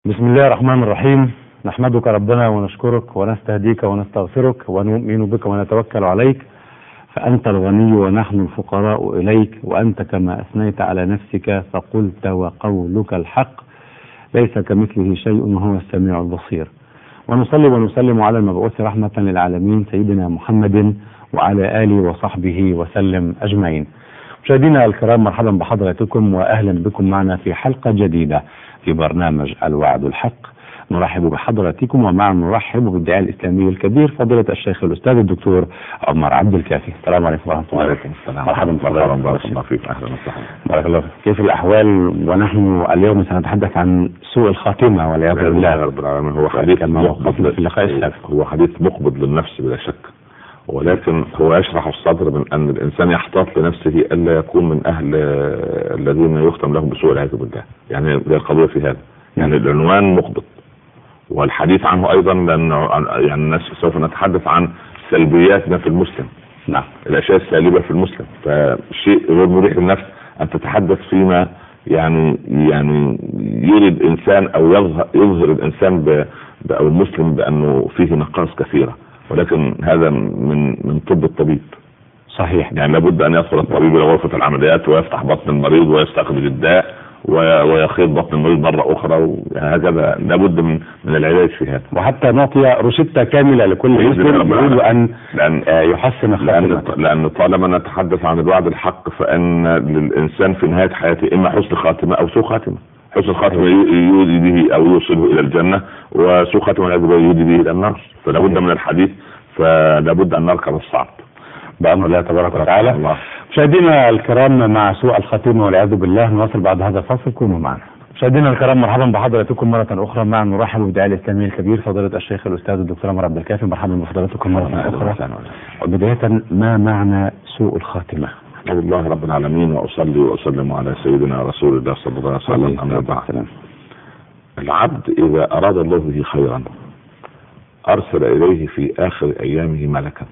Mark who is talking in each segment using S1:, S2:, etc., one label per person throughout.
S1: بسم الله الرحمن الرحيم. نحمدك ربنا ونشكرك ونستهديك ونستغفرك ونؤمن بك ونتوكل عليك، فأنت الغني ونحن الفقراء إليك، وأنت كما أثنيت على نفسك فقلت وقولك الحق، ليس كمثله شيء وهو السميع البصير. ونصلي ونسلم على المبعوث رحمة للعالمين سيدنا محمد وعلى آله وصحبه وسلم أجمعين. مشاهدينا الكرام، مرحبا بحضراتكم وأهلا بكم معنا في حلقة جديدة في برنامج الوعد الحق. نرحب بحضراتكم ومعا نرحب بالداعية الإسلامي الكبير فضيلة الشيخ الأستاذ الدكتور عمر عبد الكافي. السلام عليكم ورحمة الله.
S2: وعليكم السلام.
S1: مرحبا
S2: بارك الله فيك. أهلا وسهلا.
S1: بارك الله فيك. كيف الأحوال؟ ونحن اليوم سنتحدث عن سوء الخاتمة والعياذ بالله
S2: رب العالمين. هو حديث
S1: كما وقفنا في اللقاء السابق.
S2: هو حديث مقبض للنفس بلا شك، ولكن هو يشرح الصدر من أن الإنسان يحتاط لنفسه ألا يكون من أهل الذين يختم لهم بسوء العياذ بالله. يعني القضية في هذا، يعني العنوان مقبض والحديث عنه أيضا، لأن يعني الناس سوف نتحدث عن سلبياتنا في المسلم.
S1: نعم.
S2: الأشياء السالبة في المسلم، فشيء غير مريح للنفس أن تتحدث فيما يعني يريد إنسان أو يظهر الإنسان أو المسلم بأنه فيه نقائص كثيرة، ولكن هذا من طب الطبيب.
S1: صحيح.
S2: يعني لابد أن يدخل الطبيب إلى غرفة العمليات ويفتح بطن المريض ويستخرج الداء ويخيط بطن المريض مرة أخرى، هكذا لابد من العلاج في هذا.
S1: وحتى نعطي روشتة كاملة لكل مسلم يريد أن يحسن خاتمته.
S2: لأن طالما نتحدث عن الوعد الحق فإن للإنسان في نهاية حياته إما حسن خاتمة أو سوء خاتمة. حسن خاتمة يؤدي به أو يوصله إلى الجنة، وسوء خاتمة يؤدي به إلى النار. فلابد من الحديث، فلابد أن نركب الصعب
S1: بأمر الله تبارك وتعالى. مشاهدينا الكرام، مع سوء الخاتمة والعياذ بالله نواصل بعد هذا الفصل. كونوا معنا. مشاهدينا الكرام، مرحبا بحضراتكم مرة أخرى. معا نرحب بالداعية الإسلامي الكبير فضيلة الشيخ الأستاذ الدكتور عمر عبد الكافي. مرحبا بفضيلتكم مرة أخرى. وبداية، ما معنى سوء الخاتمة؟
S2: الحمد لله رب العالمين، وأصلي وأسلم على سيدنا رسول الله صلى الله عليه وسلم. أما بعد، العبد إذا أراد الله به خيرا أرسل إليه في آخر أيامه ملكا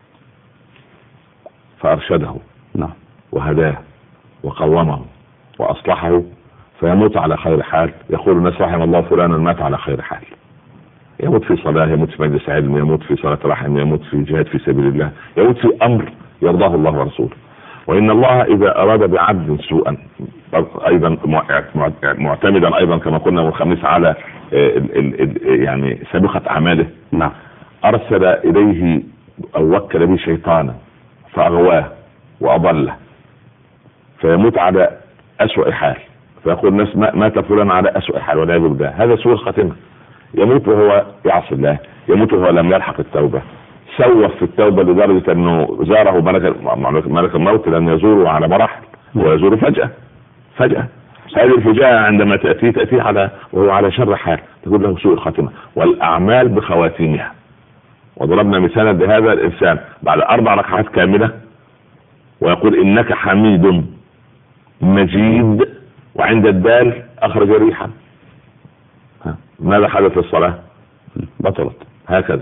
S2: فأرشده.
S1: نعم.
S2: وهداه وقومه وأصلحه، فيموت على خير حال. يقول الناس رحم الله فلانا مات على خير حال. يموت في صلاة، يموت في مجلس علم، يموت في صلاة رحم، يموت في جهاد في سبيل الله، يموت في أمر يرضاه الله ورسوله. وإن الله إذا أراد بعبد سوءا، أيضا معتمدا أيضا كما قلنا من الخميس على يعني سابقة أعماله.
S1: نعم.
S2: أرسل إليه أو وكل به شيطانا فأغواه وأضله، فيموت على أسوأ حال. فيقول الناس مات فلان على أسوأ حال والعياذ بالله. هذا سوء الخاتمة. يموت وهو يعصي الله، يموت وهو لم يلحق التوبة، سوف في التوبة لدرجة أنه زاره ملك الموت لن يزوره على مراحل ويزوره فجأة. هذه الفجاءة عندما تأتي على وهو على شر حال تقول له سوء الخاتمة. والأعمال بخواتيمها. وضربنا مثالا بهذا الإنسان بعد 4 ركعات كاملة ويقول إنك حميد مجيد، وعند الدال أخرج ريحا. ماذا حدث في الصلاة؟ بطلت. هكذا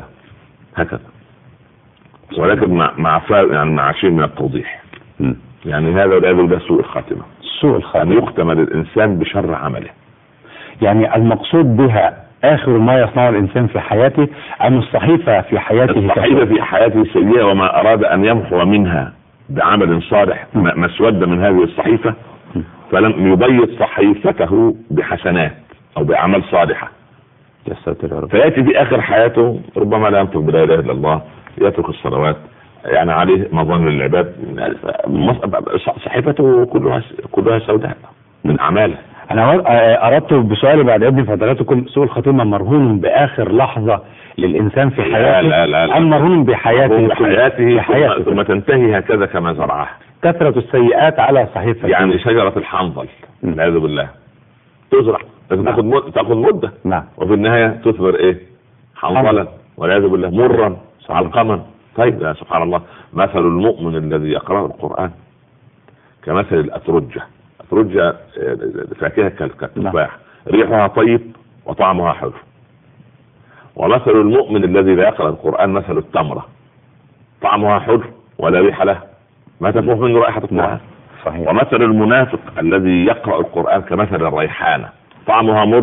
S2: ولكن مع شيء من التوضيح. يعني هذا والعياذ سوء الخاتمة.
S1: سوء الخاتمة
S2: يختم الإنسان بشر عمله.
S1: يعني المقصود بها آخر ما يصنعه الإنسان في حياته، أم الصحيفة في حياته؟
S2: الصحيفة في حياته سيئة، وما أراد أن يمحو منها بعمل صالح مسودة من هذه الصحيفة، فلم يبيض صحيفته بحسنات أو بأعمال صالحة. فيأتي في آخر حياته ربما لا ينطق بلا إله إلا الله، يترك الصلوات، يعني عليه مظن للعباد، صحيفته كلها سوداء من أعماله.
S1: أنا أردت بسؤالي بعد إذن فضلاتكم، سوء الخاتمة مرهون بآخر لحظة للإنسان في حياته؟
S2: لا.
S1: أم مرهون بحياته
S2: ثم تنتهي هكذا كما زرعها.
S1: كثرة السيئات على صحيفة،
S2: يعني شجرة الحنظل والعياذ بالله تزرع، تأخذ مدة.
S1: نعم.
S2: وفي النهاية تثمر إيه؟ حنظلا والعياذ بالله، مرا علقما. طيب يا سبحان الله، مثل المؤمن الذي يقرأ القرآن كمثل الأترجة فاكهة كالتفاح، ريحها طيب وطعمها حلو. ومثل المؤمن الذي لا يقرأ القرآن مثل التمرة، طعمها حلو ولا ريح له، ما تفوح منه رائحة القرآن.
S1: صحيح.
S2: ومثل المنافق الذي يقرأ القرآن كمثل الريحانة، طعمها مر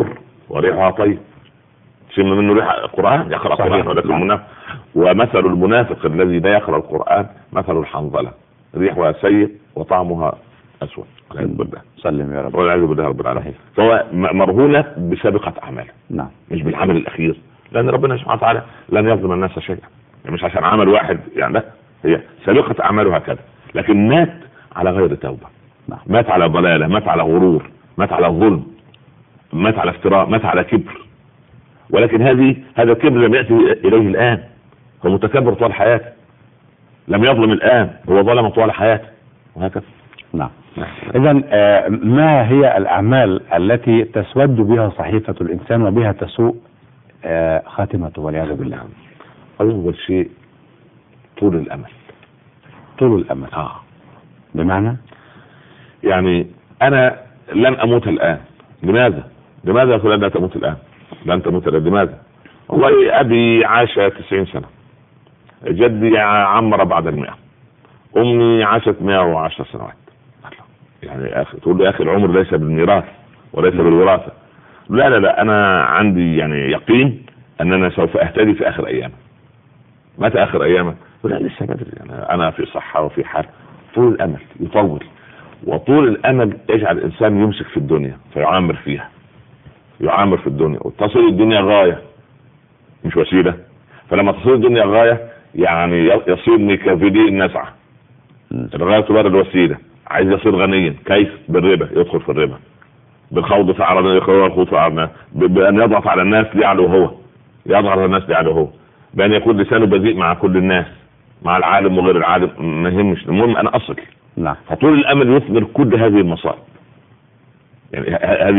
S2: وريحها طيب، تشم منه ريح القرآن، يقرأ القرآن ولكن منافق. ومثل المنافق الذي لا يقرأ القرآن مثل الحنظلة، ريحها سيء وطعمها أسود، والعياذ بالله.
S1: سلم يا رب،
S2: والعياذ بالله رب العالمين. فهو مرهونة بسابقة أعمال،
S1: نعم،
S2: مش بالعمل الأخير، لأن ربنا سبحانه وتعالى لن يظلم الناس شيئا، يعني مش عشان عمل واحد يعني، لا، هي سابقة أعماله هكذا. لكن مات على غير توبة، مات على ضلالة، مات على غرور، مات على ظلم، مات على افتراء، مات على كبر. ولكن هذا الكبر لم يأتي إليه الآن، هو متكبر طوال حياته، لم يظلم الآن، هو ظلم طوال حياته، وهكذا.
S1: نعم. إذا ما هي الأعمال التي تسود بها صحيفة الإنسان وبها تسوء خاتمته والعياذ بالله؟
S2: أول شيء طول الأمل.
S1: طول الأمل، بمعنى
S2: يعني أنا لن أموت الآن. لماذا يا فلان لا تموت الآن؟ لن تموت الآن، لماذا؟ والله أبي عاش 90 سنة، جدي عمر بعد 100، أمي عاشت 110 سنوات. يعني تقول لي يا أخي العمر ليس بالميراث وليس بالوراثة. لا، أنا عندي يعني يقين أننا سوف أهتدي في آخر أيام. متى آخر أيام؟ لا لسه بدري، يعني أنا في صحة وفي حال. طول الأمل يطول، وطول الأمل يجعل الإنسان يمسك في الدنيا فيعامر فيها، يعامر في الدنيا، وتصل الدنيا غاية مش وسيلة. فلما تصل الدنيا غاية يعني يصير ميكافيلي النزعة، الغاية تبقى الوسيلة. عايز يصير غنيا، كيف؟ بالربا، يدخل في الربا، بالخوض في أعراض، يخوض في أعراض، بأن يضغط على الناس ليعلو هو، يضغط على الناس ليعلو هو، بأن يكون لسانه بذيء مع كل الناس، مع العالم وغير العالم، ما يهمش، المهم أنا أصل.
S1: نعم.
S2: فطول الأمل يثمر كل هذه المصائب، يعني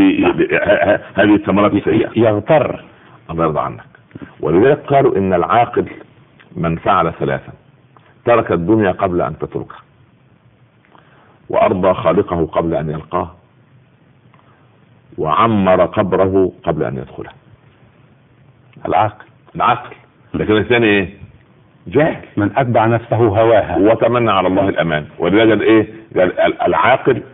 S2: هذه الثمرات السيئة.
S1: يغتر،
S2: الله يرضى عنك. ولذلك قالوا إن العاقل من فعل 3: ترك الدنيا قبل أن تتركها، وأرضى خالقه قبل أن يلقاه، وعمر قبره قبل أن يدخله. العاقل. لكن الثاني إيه؟ جاهل،
S1: من أتبع نفسه هواها
S2: وتمنى على الله الأمان. ولذلك إيه؟ العاقل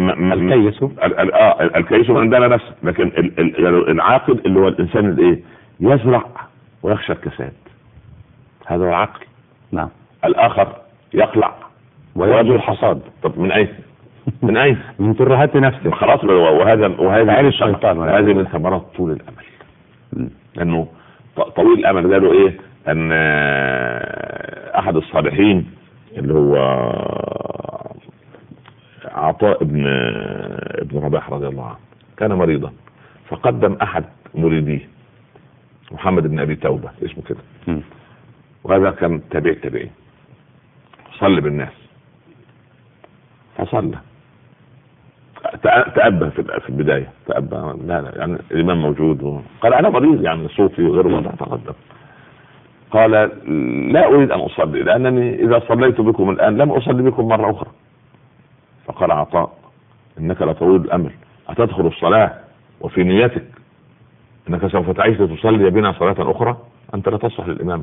S2: الكيس من دان نفسه. لكن العاقل اللي هو الإنسان اللي إيه؟ يزرع ويخشى الكساد، هذا هو العقل.
S1: نعم.
S2: الآخر يقلع ويرجو الحصاد. طب من أين؟ من أين؟
S1: من ترهات نفسه،
S2: خلاص. وهذا
S1: عين الشيطان،
S2: وهذه من ثمرات طول الأمل. لأنه طويل الأمل قالوا إيه؟ أن أحد الصالحين اللي هو عطاء ابن رباح رضي الله عنه كان مريضا، فقدم أحد مريديه محمد بن أبي توبة اسمه كده، وهذا كان تابعي صلى بالناس، فصلى تأبى في البداية، تأبى لا يعني الإمام موجود، قال أنا مريض يعني صوتي غير واضح، تقدم قال لا أريد أن أصلي لأنني إذا صليت بكم الآن لم أصلي بكم مرة أخرى. فقال عطاء إنك لطويل الأمل، أتدخل الصلاة وفي نيتك إنك سوف تعيش لتصلي بنا صلاة أخرى؟ أنت لا تصلح للإمامة.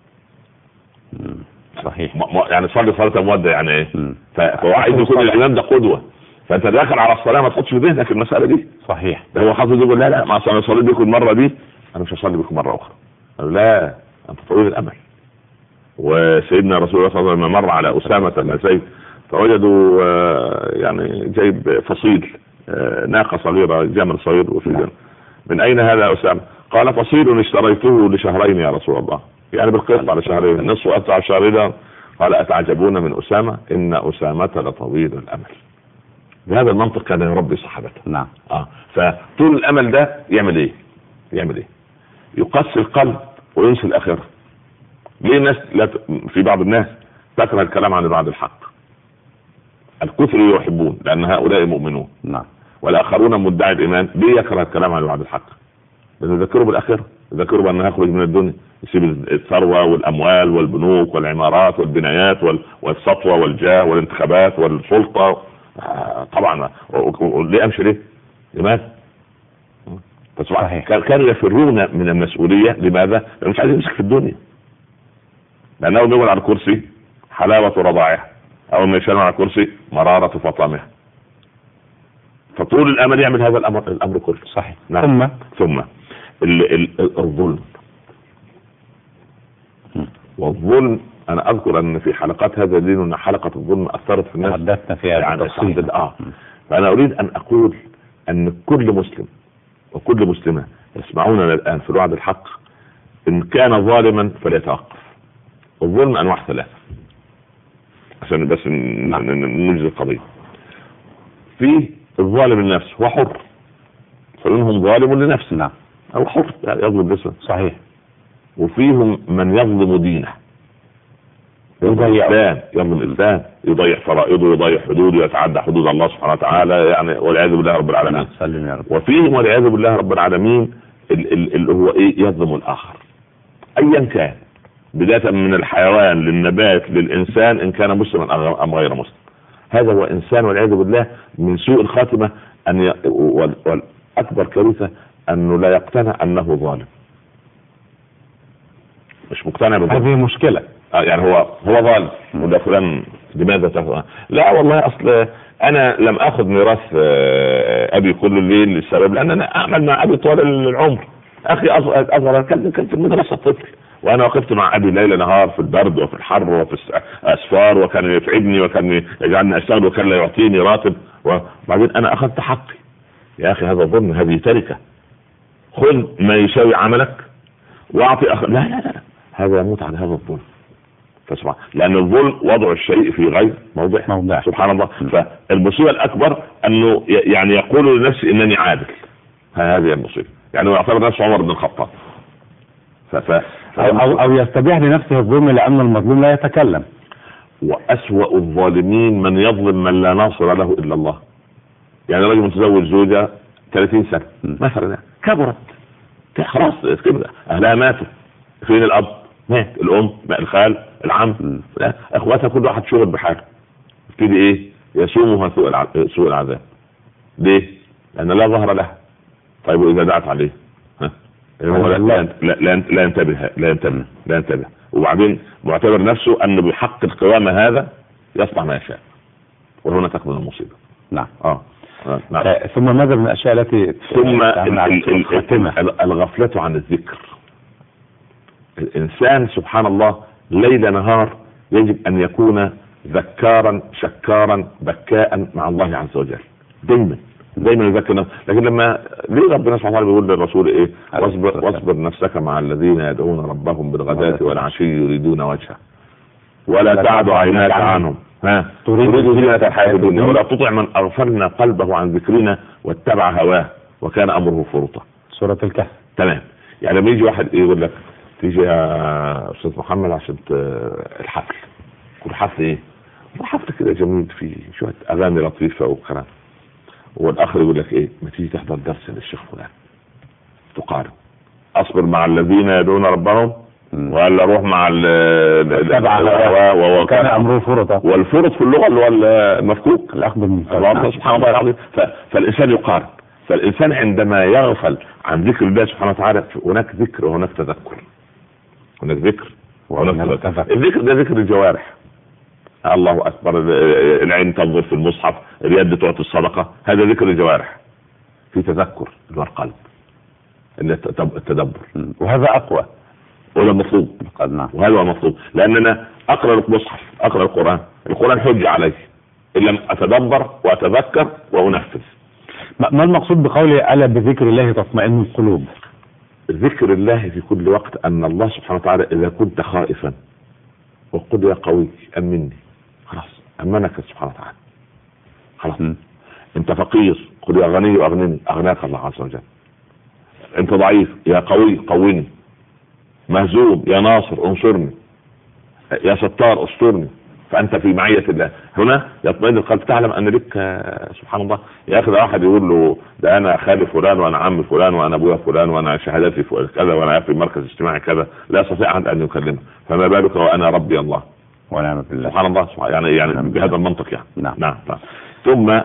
S1: صحيح.
S2: يعني صلي صلاة مودة يعني إيه؟ فهو عايز يكون الإمام ده قدوة، فأنت داخل على الصلاة ما تحطش في ذهنك المسألة دي.
S1: صحيح.
S2: هو حافظ يقول لا ما أصلي بكم المرة دي، أنا مش هصلي بكم مرة أخرى. لا، أنت طويل الأمل. وسيدنا رسول الله صلى الله عليه وسلم مر على أسامة بن زيد فوجدوا يعني جايب فصيل ناقة صغيرة، جمل صغير، وفي من أين هذا أسامة؟ قال فصيل اشتريته لشهرين يا رسول الله، يعني بالقسط على شهرين، نصف أدفع شهرين. قال أتعجبون من أسامة؟ إن أسامة لطويل الأمل. بهذا المنطق كان يربي صحابته.
S1: نعم.
S2: فطول الأمل ده يعمل إيه؟ يقسي القلب وينسي الآخرة. ليه الناس في بعض الناس تكره الكلام عن بعض الحق؟ الكفر يحبون لأن هؤلاء مؤمنون.
S1: نعم.
S2: والآخرون مدعي الإيمان ليه يكره الكلام عن بعض الحق؟ يذكروا بالآخرة، يذكروا بأنه يخرج من الدنيا، يسيب الثروة والأموال والبنوك والعمارات والبنايات والسطوة والجاه والانتخابات والسلطة. طبعا ليه أمشي ليه؟ لماذا؟ كانوا يفرون من المسؤولية. لماذا؟ لأنه مش عايز يمسك في الدنيا، لأنه يقعد على الكرسي حلاوة رضاعها، أو ما يشال على الكرسي مرارة فطامها. فطول طول الامل يعمل هذا الامر كله.
S1: صحيح.
S2: نعم. ثم الظلم. والظلم انا اذكر ان في حلقات هذا الدين ان حلقه الظلم اثرت في الناس،
S1: تحدثنا فيها
S2: يعني فانا اريد ان اقول ان كل مسلم وكل مسلمه يسمعوننا الان في الوعد الحق ان كان ظالما فليتوقف. الظلم انواع ثلاثه عشان بس ننجز القضيه. في الظالم لنفسه هو حر، فمنهم ظالم لنفسه.
S1: نعم.
S2: هو حر يظلم نفسه.
S1: صحيح.
S2: وفيهم من يظلم دينه، يظلم الإنسان، يضيع فرائضه، يضيع حدوده، يتعدى حدود الله سبحانه وتعالى، يعني والعياذ بالله رب العالمين.
S1: سلم يا رب.
S2: وفيهم والعياذ بالله رب العالمين اللي هو يظلم الآخر أيا كان، بداية من الحيوان للنبات للإنسان، إن كان مسلما أم غير مسلم. هذا هو إنسان والعياذ بالله من سوء الخاتمة والأكبر كارثة أنه لا يقتنع أنه ظالم، مش مقتنع بالظلم.
S1: هذه مشكلة.
S2: يعني هو ظالم وده فلان لماذا تفعل؟ لا والله اصل انا لم اخذ ميراث ابي كل الليل للسبب لان انا اعمل مع ابي طوال العمر. اخي اصغر كان في المدرسه طفل وانا وقفت مع ابي ليل نهار في البرد وفي الحر وفي الاسفار، وكان يتعبني وكان يجعلني اشتغل وكان لا يعطيني راتب، وبعدين انا اخذت حقي. يا اخي هذا ظلم، هذه تركه. خذ ما يساوي عملك واعطي لا هذا يموت على هذا الظلم. فسبحان، لأن الظلم وضع الشيء في غير موضع. سبحان الله. فالمصيبة الأكبر أنه يعني يقول لنفسه إنني عادل. هذه المصيبة، يعني يعتبر نفسه عمر بن الخطاب.
S1: أو يستبيح لنفسه الظلم لأن المظلوم لا يتكلم.
S2: وأسوأ الظالمين من يظلم من لا ناصر له إلا الله. يعني رجل متزوج زوجة 30 سنة مثلا، كبرت خلاص كبرت، أهلها ماتوا، فين الأب؟ مات، الام، الخال، العم، اخواتها كل واحد شغل بحاله. يبتدي يسومها سوء العذاب. ليه؟ لان لا ظهر لها. طيب واذا دعت عليه لا ينتبه. وبعدين معتبر نفسه انه بحق القوامه هذا يصنع ما يشاء، وهنا تكمن المصيبه.
S1: نعم.
S2: نعم.
S1: ثم ماذا من الاشياء التي
S2: ثم الغفله عن الذكر. الإنسان سبحان الله ليل نهار يجب أن يكون ذكارا شكارا بكاء مع الله عز وجل، دايما يذكر نفسه. لكن لما ليه ربنا سبحانه وتعالى بيقول للرسول واصبر نفسك مع الذين يدعون ربهم بالغداة والعشي يريدون وجهه ولا تعد عيناك عنهم تريد زينة الحياة الدنيا ولا تطع من أغفلنا قلبه عن ذكرنا واتبع هواه وكان أمره فرطا.
S1: سورة الكهف.
S2: تمام. يعني لما يجي واحد يقول لك تيجي يا استاذ محمد عشان الحفل، كل حفل حفل كده جميل فيه شويه اغاني لطيفه وكلام، والاخر يقول لك ما تيجي تحضر درس للشيخ فلان تقارن. اصبر مع الذين يدعون ربهم ولا روح مع
S1: وكان امره فرطا.
S2: والفرط في اللغه اللي هو المفكوك،
S1: الاخذ من
S2: الله سبحانه وتعالى. فالانسان يقارن. فالانسان عندما يغفل عن ذكر الله سبحانه وتعالى هناك ذكر وهناك تذكر. هناك ذكر وهناك تذكر. الذكر ده ذكر الجوارح، الله اكبر، العين تنظر في المصحف، اليد تعطي الصدقه، هذا ذكر الجوارح. في تذكر اللي هو القلب، التدبر،
S1: وهذا اقوى
S2: وهذا مطلوب. وهذا هو مطلوب، لان انا اقرا المصحف، اقرا القران حجه علي ان لم اتدبر واتذكر وانفذ.
S1: ما المقصود بقوله الا بذكر الله تطمئن القلوب؟
S2: ذكر الله في كل وقت ان الله سبحانه وتعالى اذا كنت خائفا وقل يا قوي امني، خلاص امنك سبحانه وتعالى. خلاص. انت فقير قل يا غني اغنني، اغناك الله عز وجل. انت ضعيف يا قوي قويني. مهزوم يا ناصر انصرني. يا ستار استرني. فانت في معية الله. هنا يطمئن القلب، تعلم ان لك سبحان الله. يا اخي ده واحد يقول له ده انا خالي فلان وانا عم فلان وانا ابويا فلان وانا شهادتي كذا وانا في مركز اجتماعي كذا، لا يستطيع احد ان يكلمه، فما بالك وانا ربي الله
S1: ونعم بالله.
S2: سبحان الله. يعني بهذا المنطق يعني.
S1: نعم.
S2: ثم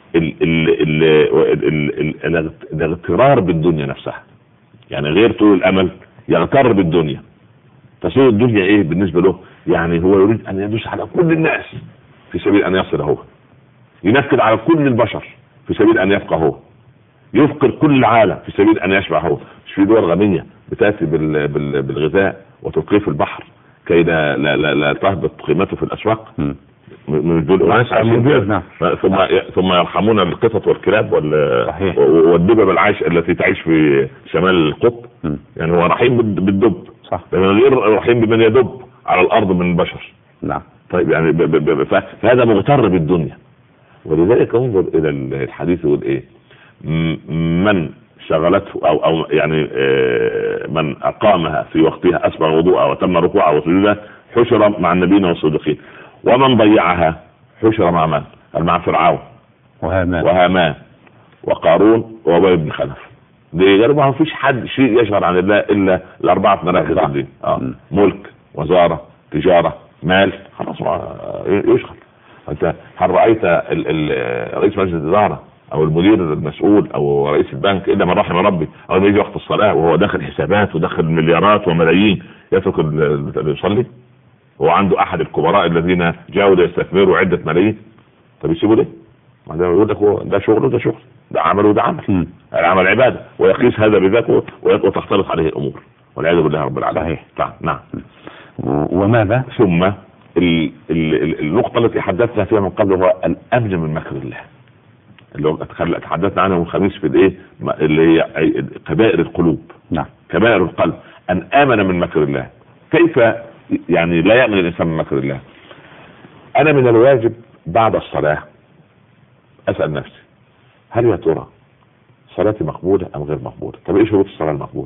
S2: الاغترار بالدنيا نفسها، يعني غير طول الامل يغتر بالدنيا. تصير الدنيا بالنسبه له؟ يعني هو يريد ان يدوس على كل الناس في سبيل ان يصل هو، ينكد على كل البشر في سبيل ان يفقه هو، يفقر كل العالم في سبيل ان يشبع هو. مش في دول غنيه بتاتي بالغذاء وتلقيه في البحر كي لا تهبط قيمته في الاسواق؟ من دول
S1: نعم.
S2: ثم يرحمون القطط والكلاب والدبب العايش التي تعيش في شمال القطب. يعني هو رحيم بالدب،
S1: صح،
S2: لكن غير رحيم بمن يدب على الارض من البشر.
S1: نعم.
S2: طيب يعني فهذا مغتر بالدنيا. ولذلك انظر الى الحديث يقول ايه: من شغلته او يعني من اقامها في وقتها اسبغ وضوءها وتم ركوعها وسجودها حشر مع النبيين والصديقين، ومن ضيعها حشر مع من؟ مع فرعون وهامان وقارون وابي بن خلف. دي ما فيش حد شيء يشغل عن الله الا الاربعه مراكز الدين. ملك، وزاره، تجاره، مال، خلاص يشغل. انت هل رايت رئيس مجلس الاداره او المدير المسؤول او رئيس البنك الا من رحم ربي او ما يجي وقت الصلاه وهو داخل حسابات وداخل مليارات وملايين يترك يصلي؟ هو عنده احد الكبراء الذين جاءوا ليستثمروا عده ملايين، طب يسيبوا ليه؟ ما يقول لك ده شغل وده شغل، ده عمل وده عمل. العمل عباده، ويقيس هذا بذاك وتختلط عليه الامور والعياذ بالله رب العالمين.
S1: صحيح.
S2: نعم.
S1: وماذا؟
S2: ثم النقطه التي حدثنا فيها من قبل هو الامن من مكر الله، اللي تحدثنا عنه الخميس في الايه اللي هي كبائر القلوب.
S1: نعم.
S2: كبائر القلب، ان امن من مكر الله. كيف يعني لا يأمن الانسان من مكر الله؟ انا من الواجب بعد الصلاه اسال نفسي هل يا ترى صلاتي مقبوله ام غير مقبوله؟ طب ايه شروط الصلاه المقبوله؟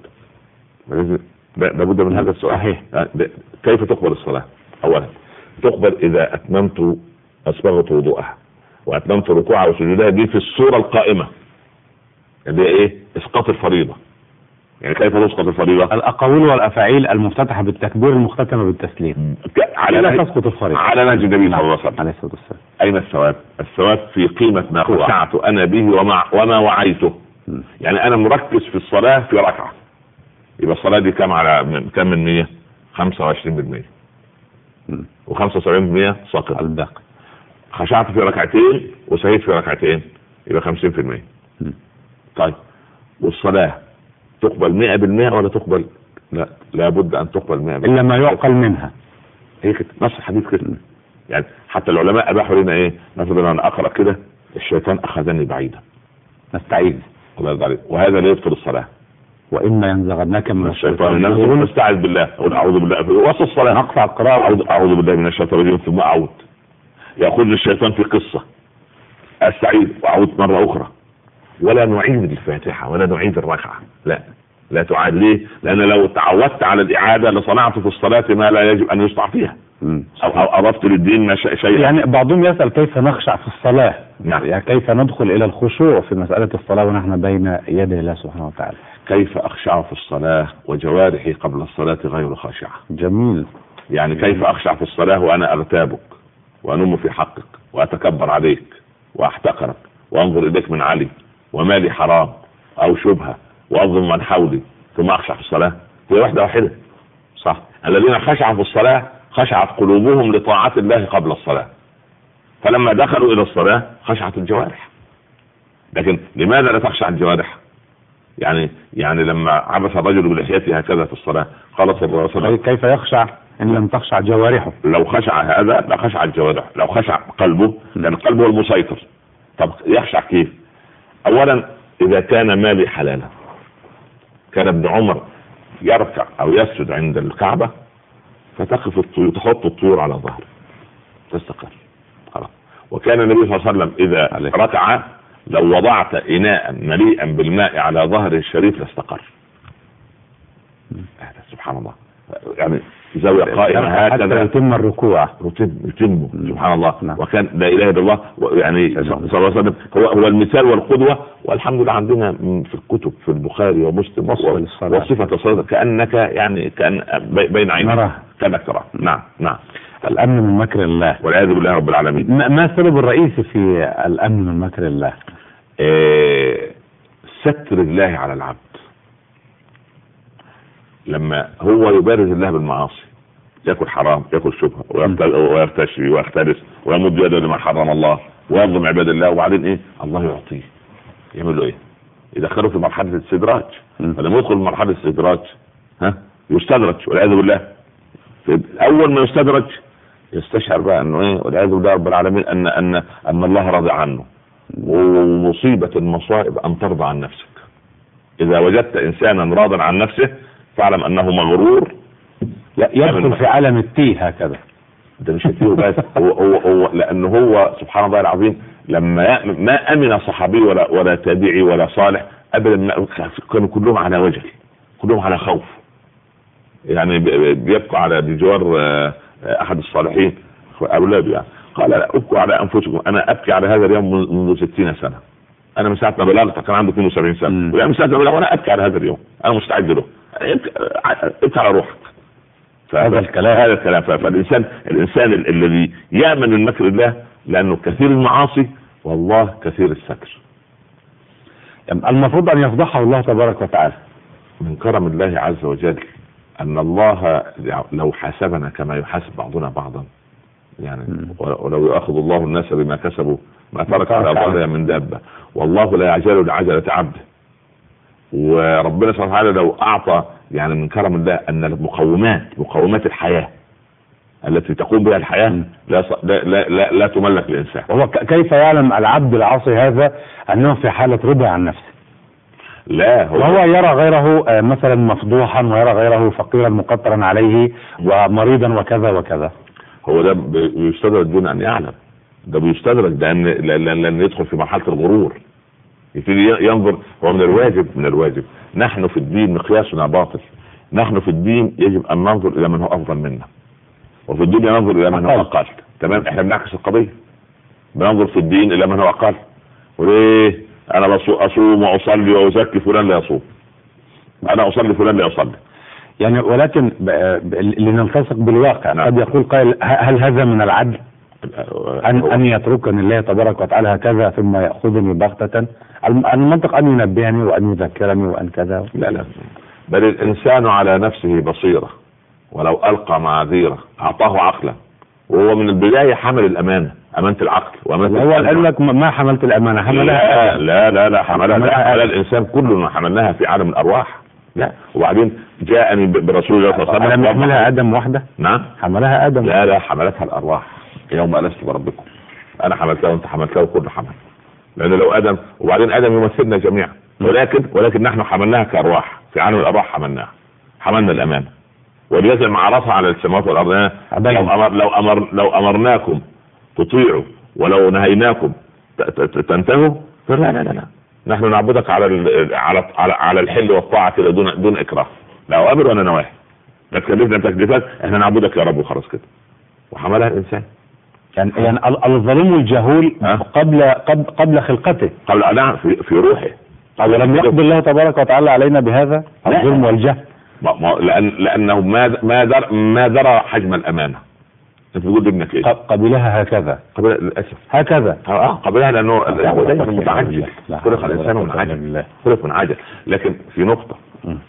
S2: لابد من هذا السؤال.
S1: صحيح.
S2: كيف تقبل الصلاه؟ اولا تقبل اذا اتممت اسبغت وضوءها واتممت ركوعها وسجودها، دي في الصوره القائمه اللي هي ايه؟ اسقاط الفريضه. يعني كيف تسقط الفريضه؟
S1: الاقاويل والافاعيل المفتتحه بالتكبير المختتمه بالتسليم لا تسقط الفريضه
S2: على نهج النبي صلى الله عليه وسلم
S1: عليه الصلاه والسلام.
S2: اين الثواب؟ الثواب في قيمه ما خشعت انا به وما وعيته. يعني انا مركز في الصلاه في ركعه، يبقى الصلاه دي كم كم من 100؟ 25%. و75% سقط
S1: الباقي.
S2: خشعت في ركعتين وسهيت في ركعتين يبقى 50%. طيب والصلاه تقبل 100% ولا تقبل؟ لا، لابد ان تقبل 100%
S1: الا ما يعقل منها.
S2: هي كده نص الحديث كده. يعني حتى العلماء اباحوا لنا ايه؟ مثلا انا اقرا كده الشيطان اخذني بعيدا
S1: نستعيذ
S2: وهذا لا يبطل الصلاه.
S1: واما ينزغنك من
S2: الشيطان نستعذ بالله، اقول اعوذ بالله في وسط الصلاه،
S1: نقطع القراءه،
S2: اعوذ بالله من الشيطان الرجيم ثم اعود. ياخذني الشيطان في قصه استعيذ واعود مره اخرى، ولا نعيد الفاتحه ولا نعيد الركعه، لا تعاد. ليه؟ لان لو تعودت على الاعاده لصنعت في الصلاه ما لا يجب ان يصنع فيها، او اضفت للدين شيئا.
S1: يعني بعضهم يسال كيف نخشع في الصلاه؟
S2: نعم.
S1: يعني كيف ندخل الى الخشوع في مساله الصلاه ونحن بين يدي الله سبحانه وتعالى؟
S2: كيف اخشع في الصلاه وجوارحي قبل الصلاه غير خاشعه؟
S1: جميل.
S2: يعني كيف اخشع في الصلاه وانا اغتابك وانم في حقك واتكبر عليك واحتقرك وانظر اليك من علي ومالي حرام او شبهه واظلم من حولي ثم اخشع في الصلاه؟ هي واحده. صح. الذين خشعوا في الصلاه خشعت قلوبهم لطاعه الله قبل الصلاه، فلما دخلوا الى الصلاه خشعت الجوارح. لكن لماذا لا تخشع الجوارح؟ يعني لما عبس الرجل بلحيته هكذا في الصلاه قال صلى الله عليه وسلم
S1: كيف يخشع ان لم تخشع جوارحه؟
S2: لو خشع هذا لا خشع الجوارح، لو خشع قلبه لان قلبه المسيطر. طب يخشع كيف؟ اولا اذا كان مالي حلالا، كان ابن عمر يركع او يسجد عند الكعبه فتقف الطيور، تحط الطيور على ظهره تستقر خلاص. وكان النبي صلى الله عليه وسلم اذا ركع لو وضعت اناء مليئا بالماء على ظهره الشريف لاستقر. سبحان الله. يعني زاويه قائمه هكذا
S1: يتم الركوع
S2: يتم سبحان الله. وكان لا اله الا الله يعني صلى الله عليه وسلم هو المثال والقدوه. والحمد لله عندنا في الكتب في البخاري ومسلم وصفه الصلاه كانك يعني كان بين عينيك كانك ترى. نعم.
S1: الامن من مكر الله
S2: والعياذ بالله رب العالمين.
S1: ما السبب الرئيسي في الامن من مكر الله؟
S2: ستر الله على العبد. لما هو يبارز الله بالمعاصي، ياكل حرام، ياكل شبهه، ويرتشي ويختلس ويمد يده لما حرم الله ويظلم عباد الله، وبعدين ايه؟ الله يعطيه. يعمل له ايه؟ يدخله في مرحله الاستدراج. فلما يدخل في مرحله الاستدراج يستدرج والعياذ بالله. اول ما يستدرج يستشعر بقى انه ايه؟ والعياذ بالله رب العالمين ان الله راضي عنه. ومصيبه المصائب ان ترضى عن نفسك. اذا وجدت انسانا راضا عن نفسه فاعلم انه مغرور،
S1: يدخل في عالم التيه هكذا.
S2: ده مش التيه بس، هو لانه هو سبحان الله العظيم لما ما امن صحابي ولا تابعي ولا صالح ابدا، كانوا كلهم على وجل، كلهم على خوف. يعني بيبقى على بجوار احد الصالحين اولاده يعني، قال لا ابكوا على انفسكم، انا ابكي على هذا اليوم منذ 60 سنه. انا من ساعه ما بلغت كان عنده 72 سنه، ويعني من ساعه ما بلغت وانا ابكي على هذا اليوم، انا مستعد له. ابكي على روحك.
S1: هذا
S2: الكلام. فالانسان الذي يامن من مكر الله، لانه كثير المعاصي والله كثير الستر.
S1: المفروض ان يفضحه الله تبارك وتعالى.
S2: من كرم الله عز وجل ان الله لو حاسبنا كما يحاسب بعضنا بعضا، يعني ولو يأخذ الله الناس بما كسبوا ما ترك على ظهرها من دابة، والله لا يعجل لعجلة عبده. وربنا سبحانه وتعالى لو اعطى، يعني من كرم الله ان مقومات الحياة التي تقوم بها الحياة لا تملك الانسان.
S1: وهو كيف يعلم العبد العاصي هذا انه في حالة رضا عن نفسه؟
S2: لا،
S1: وهو يرى غيره مثلا مفضوحا، ويرى غيره فقيرا مقطرا عليه ومريضا وكذا وكذا.
S2: هو ده بيستدرج دون ان يعلم، ده بيستدرج لان يدخل في مرحلة الغرور، يبتدي ينظر. هو من الواجب نحن في الدين مقياسنا باطل. نحن في الدين يجب ان ننظر الى من هو افضل منا، وفي الدنيا ننظر الى من هو اقل. تمام، احنا بنعكس القضية، بننظر في الدين الى من هو اقل. وليه انا اصوم واصلي وازكي فلان لا يصوم، انا اصلي فلان لا يصلي؟
S1: يعني ولكن لنلتصق بالواقع.
S2: نعم.
S1: قد يقول قائل هل هذا من العدل ان يتركني الله تبارك وتعالى هكذا ثم ياخذني بغتة؟ المنطق ان ينبهني وان يذكرني وان كذا.
S2: لا، بل الانسان على نفسه بصيرة، ولو القى معاذيره اعطاه عقلا، وهو من البداية حمل الامانة، امانة العقل وامانة
S1: هو قال لك ما حملت الامانة، حملها.
S2: لا حملها الانسان كله، حملناها في عالم الارواح. لا، وبعدين جاءني برسول الله صلى الله عليه وسلم.
S1: ألم يحملها ادم وحده؟
S2: نعم،
S1: حملها ادم.
S2: لا حملتها الارواح. يوم ألست بربكم، انا حملتها وانت حملتها وكل حمل. لان لو ادم، وبعدين ادم يمثلنا جميعا، ولكن نحن حملناها كارواح في عالم الارواح، حملنا الامانه. وليزل مع رفع على السماوات والارض. لو امرناكم تطيعوا ولو نهيناكم تنتهوا. لا نحن نعبدك على الحل والطاعه كده دون اكراه. لا امر وانا نواهي، لا تكلفنا تكليفات، احنا نعبدك يا رب وخلاص كده. وحملها الانسان.
S1: يعني الظلوم الجهول قبل خلقته،
S2: قبل في روحه.
S1: ولم يقبل الله تبارك وتعالى علينا بهذا الظلم والجهل.
S2: لانه ما درى حجم الامانه. انت بتقول لابنك ايه؟
S1: قبلها هكذا.
S2: للاسف
S1: هكذا.
S2: قبلها لانه هو دايما متعجل. خلق الانسان منعجل، خلق منعجل. لكن في نقطه،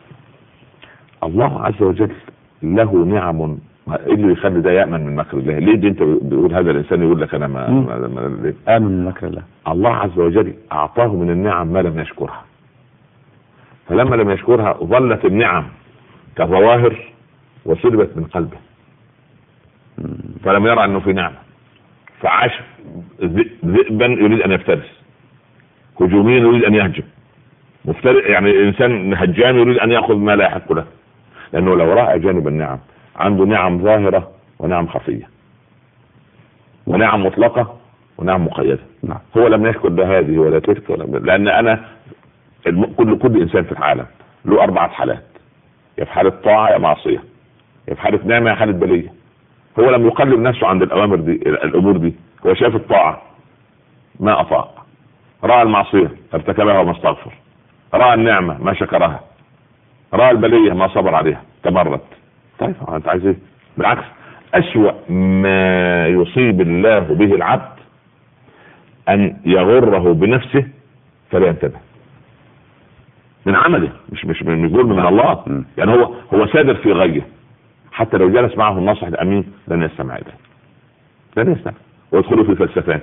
S2: الله عز وجل له نعم. ايه اللي يخلي ده يامن من مكر الله؟ ليه دي انت بيقول هذا الانسان يقول لك انا ما
S1: امن من مكر الله؟
S2: الله عز وجل اعطاه من النعم ما لم يشكرها، فلما لم يشكرها ظلت النعم كظواهر وسلبت من قلبه، فلم يرى انه في نعمه، فعاش ذئبا يريد ان يفترس، هجوميا يريد ان يهجم، يعني انسان هجام يريد ان ياخذ ما لا يحق له. لانه لو راى جانب النعم، عنده نعم ظاهرة ونعم خفية، ونعم مطلقة ونعم مقيدة. هو لم يشكر ده هذه ولا تلك لأن أنا كل إنسان في العالم له 4 حالات، يا في حالة طاعة يا معصية، يا في حالة نعمة يا حالة بلية. هو لم يقلب نفسه عند الأمور دي. هو شاف الطاعة ما أطاع، رأى المعصية ارتكبها وما استغفر، رأى النعمة ما شكرها، رأى البلية ما صبر عليها تمرد. طيب انت عايز ايه؟ بالعكس، اسوأ ما يصيب الله به العبد ان يغره بنفسه فلا ينتبه من عمله، مش ظلم من الله. يعني هو سادر في غيه، حتى لو جلس معه الناصح الامين لن يستمع اليه، لن يستمع، ويدخلوا في فلسفات